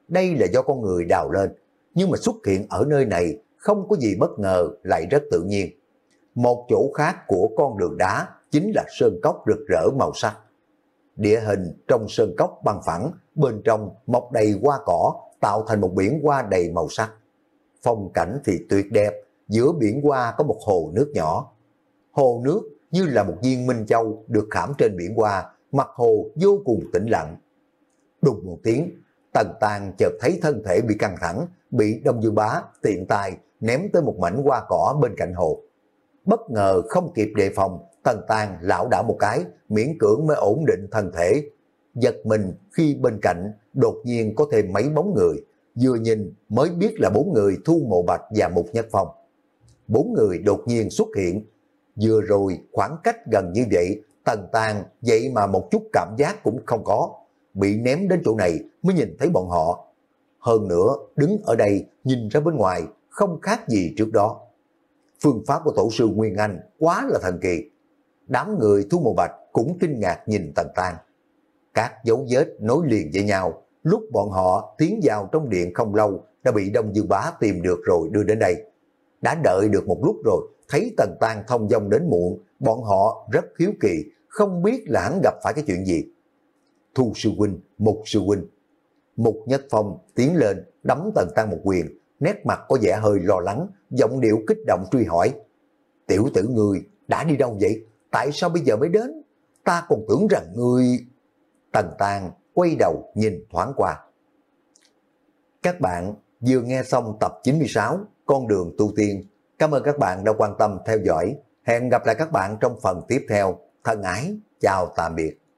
đây là do con người đào lên, nhưng mà xuất hiện ở nơi này không có gì bất ngờ, lại rất tự nhiên. Một chỗ khác của con đường đá chính là sơn cốc rực rỡ màu sắc. Địa hình trong sơn cốc bằng phẳng, bên trong mọc đầy hoa cỏ, tạo thành một biển hoa đầy màu sắc. Phong cảnh thì tuyệt đẹp, giữa biển hoa có một hồ nước nhỏ. Hồ nước như là một viên minh châu được khảm trên biển hoa, mặt hồ vô cùng tĩnh lặng. Đùng một tiếng, Tần Tàng chợt thấy thân thể bị căng thẳng, bị Đông Dương Bá tiện tay ném tới một mảnh hoa cỏ bên cạnh hồ. Bất ngờ không kịp đề phòng, Tần Tàng lảo đảo một cái, miễn cưỡng mới ổn định thân thể. Giật mình khi bên cạnh đột nhiên có thêm mấy bóng người, vừa nhìn mới biết là bốn người Thu Mộ Bạch và Mục Nhất Phong. Bốn người đột nhiên xuất hiện, vừa rồi khoảng cách gần như vậy, Tần Tàng vậy mà một chút cảm giác cũng không có, bị ném đến chỗ này mới nhìn thấy bọn họ. Hơn nữa, đứng ở đây nhìn ra bên ngoài không khác gì trước đó. Phương pháp của tổ sư Nguyên Anh quá là thần kỳ. Đám người Thu Mộ Bạch cũng kinh ngạc nhìn Tần Tàng. Các dấu vết nối liền với nhau, lúc bọn họ tiến vào trong điện không lâu đã bị Đông Dương Bá tìm được rồi đưa đến đây. Đã đợi được một lúc rồi, thấy Tần Tàng thông dong đến muộn, bọn họ rất hiếu kỳ, không biết là hắn gặp phải cái chuyện gì. Thu sư huynh, Mục sư huynh. Mục Nhất Phong tiến lên đấm Tần Tàng một quyền, nét mặt có vẻ hơi lo lắng, giọng điệu kích động truy hỏi. Tiểu tử ngươi đã đi đâu vậy? Tại sao bây giờ mới đến? Ta còn tưởng rằng ngươi... Tần Tàng quay đầu nhìn thoáng qua. Các bạn vừa nghe xong tập chín mươi sáu Con đường tu tiên. Cảm ơn các bạn đã quan tâm theo dõi. Hẹn gặp lại các bạn trong phần tiếp theo. Thân ái, chào tạm biệt.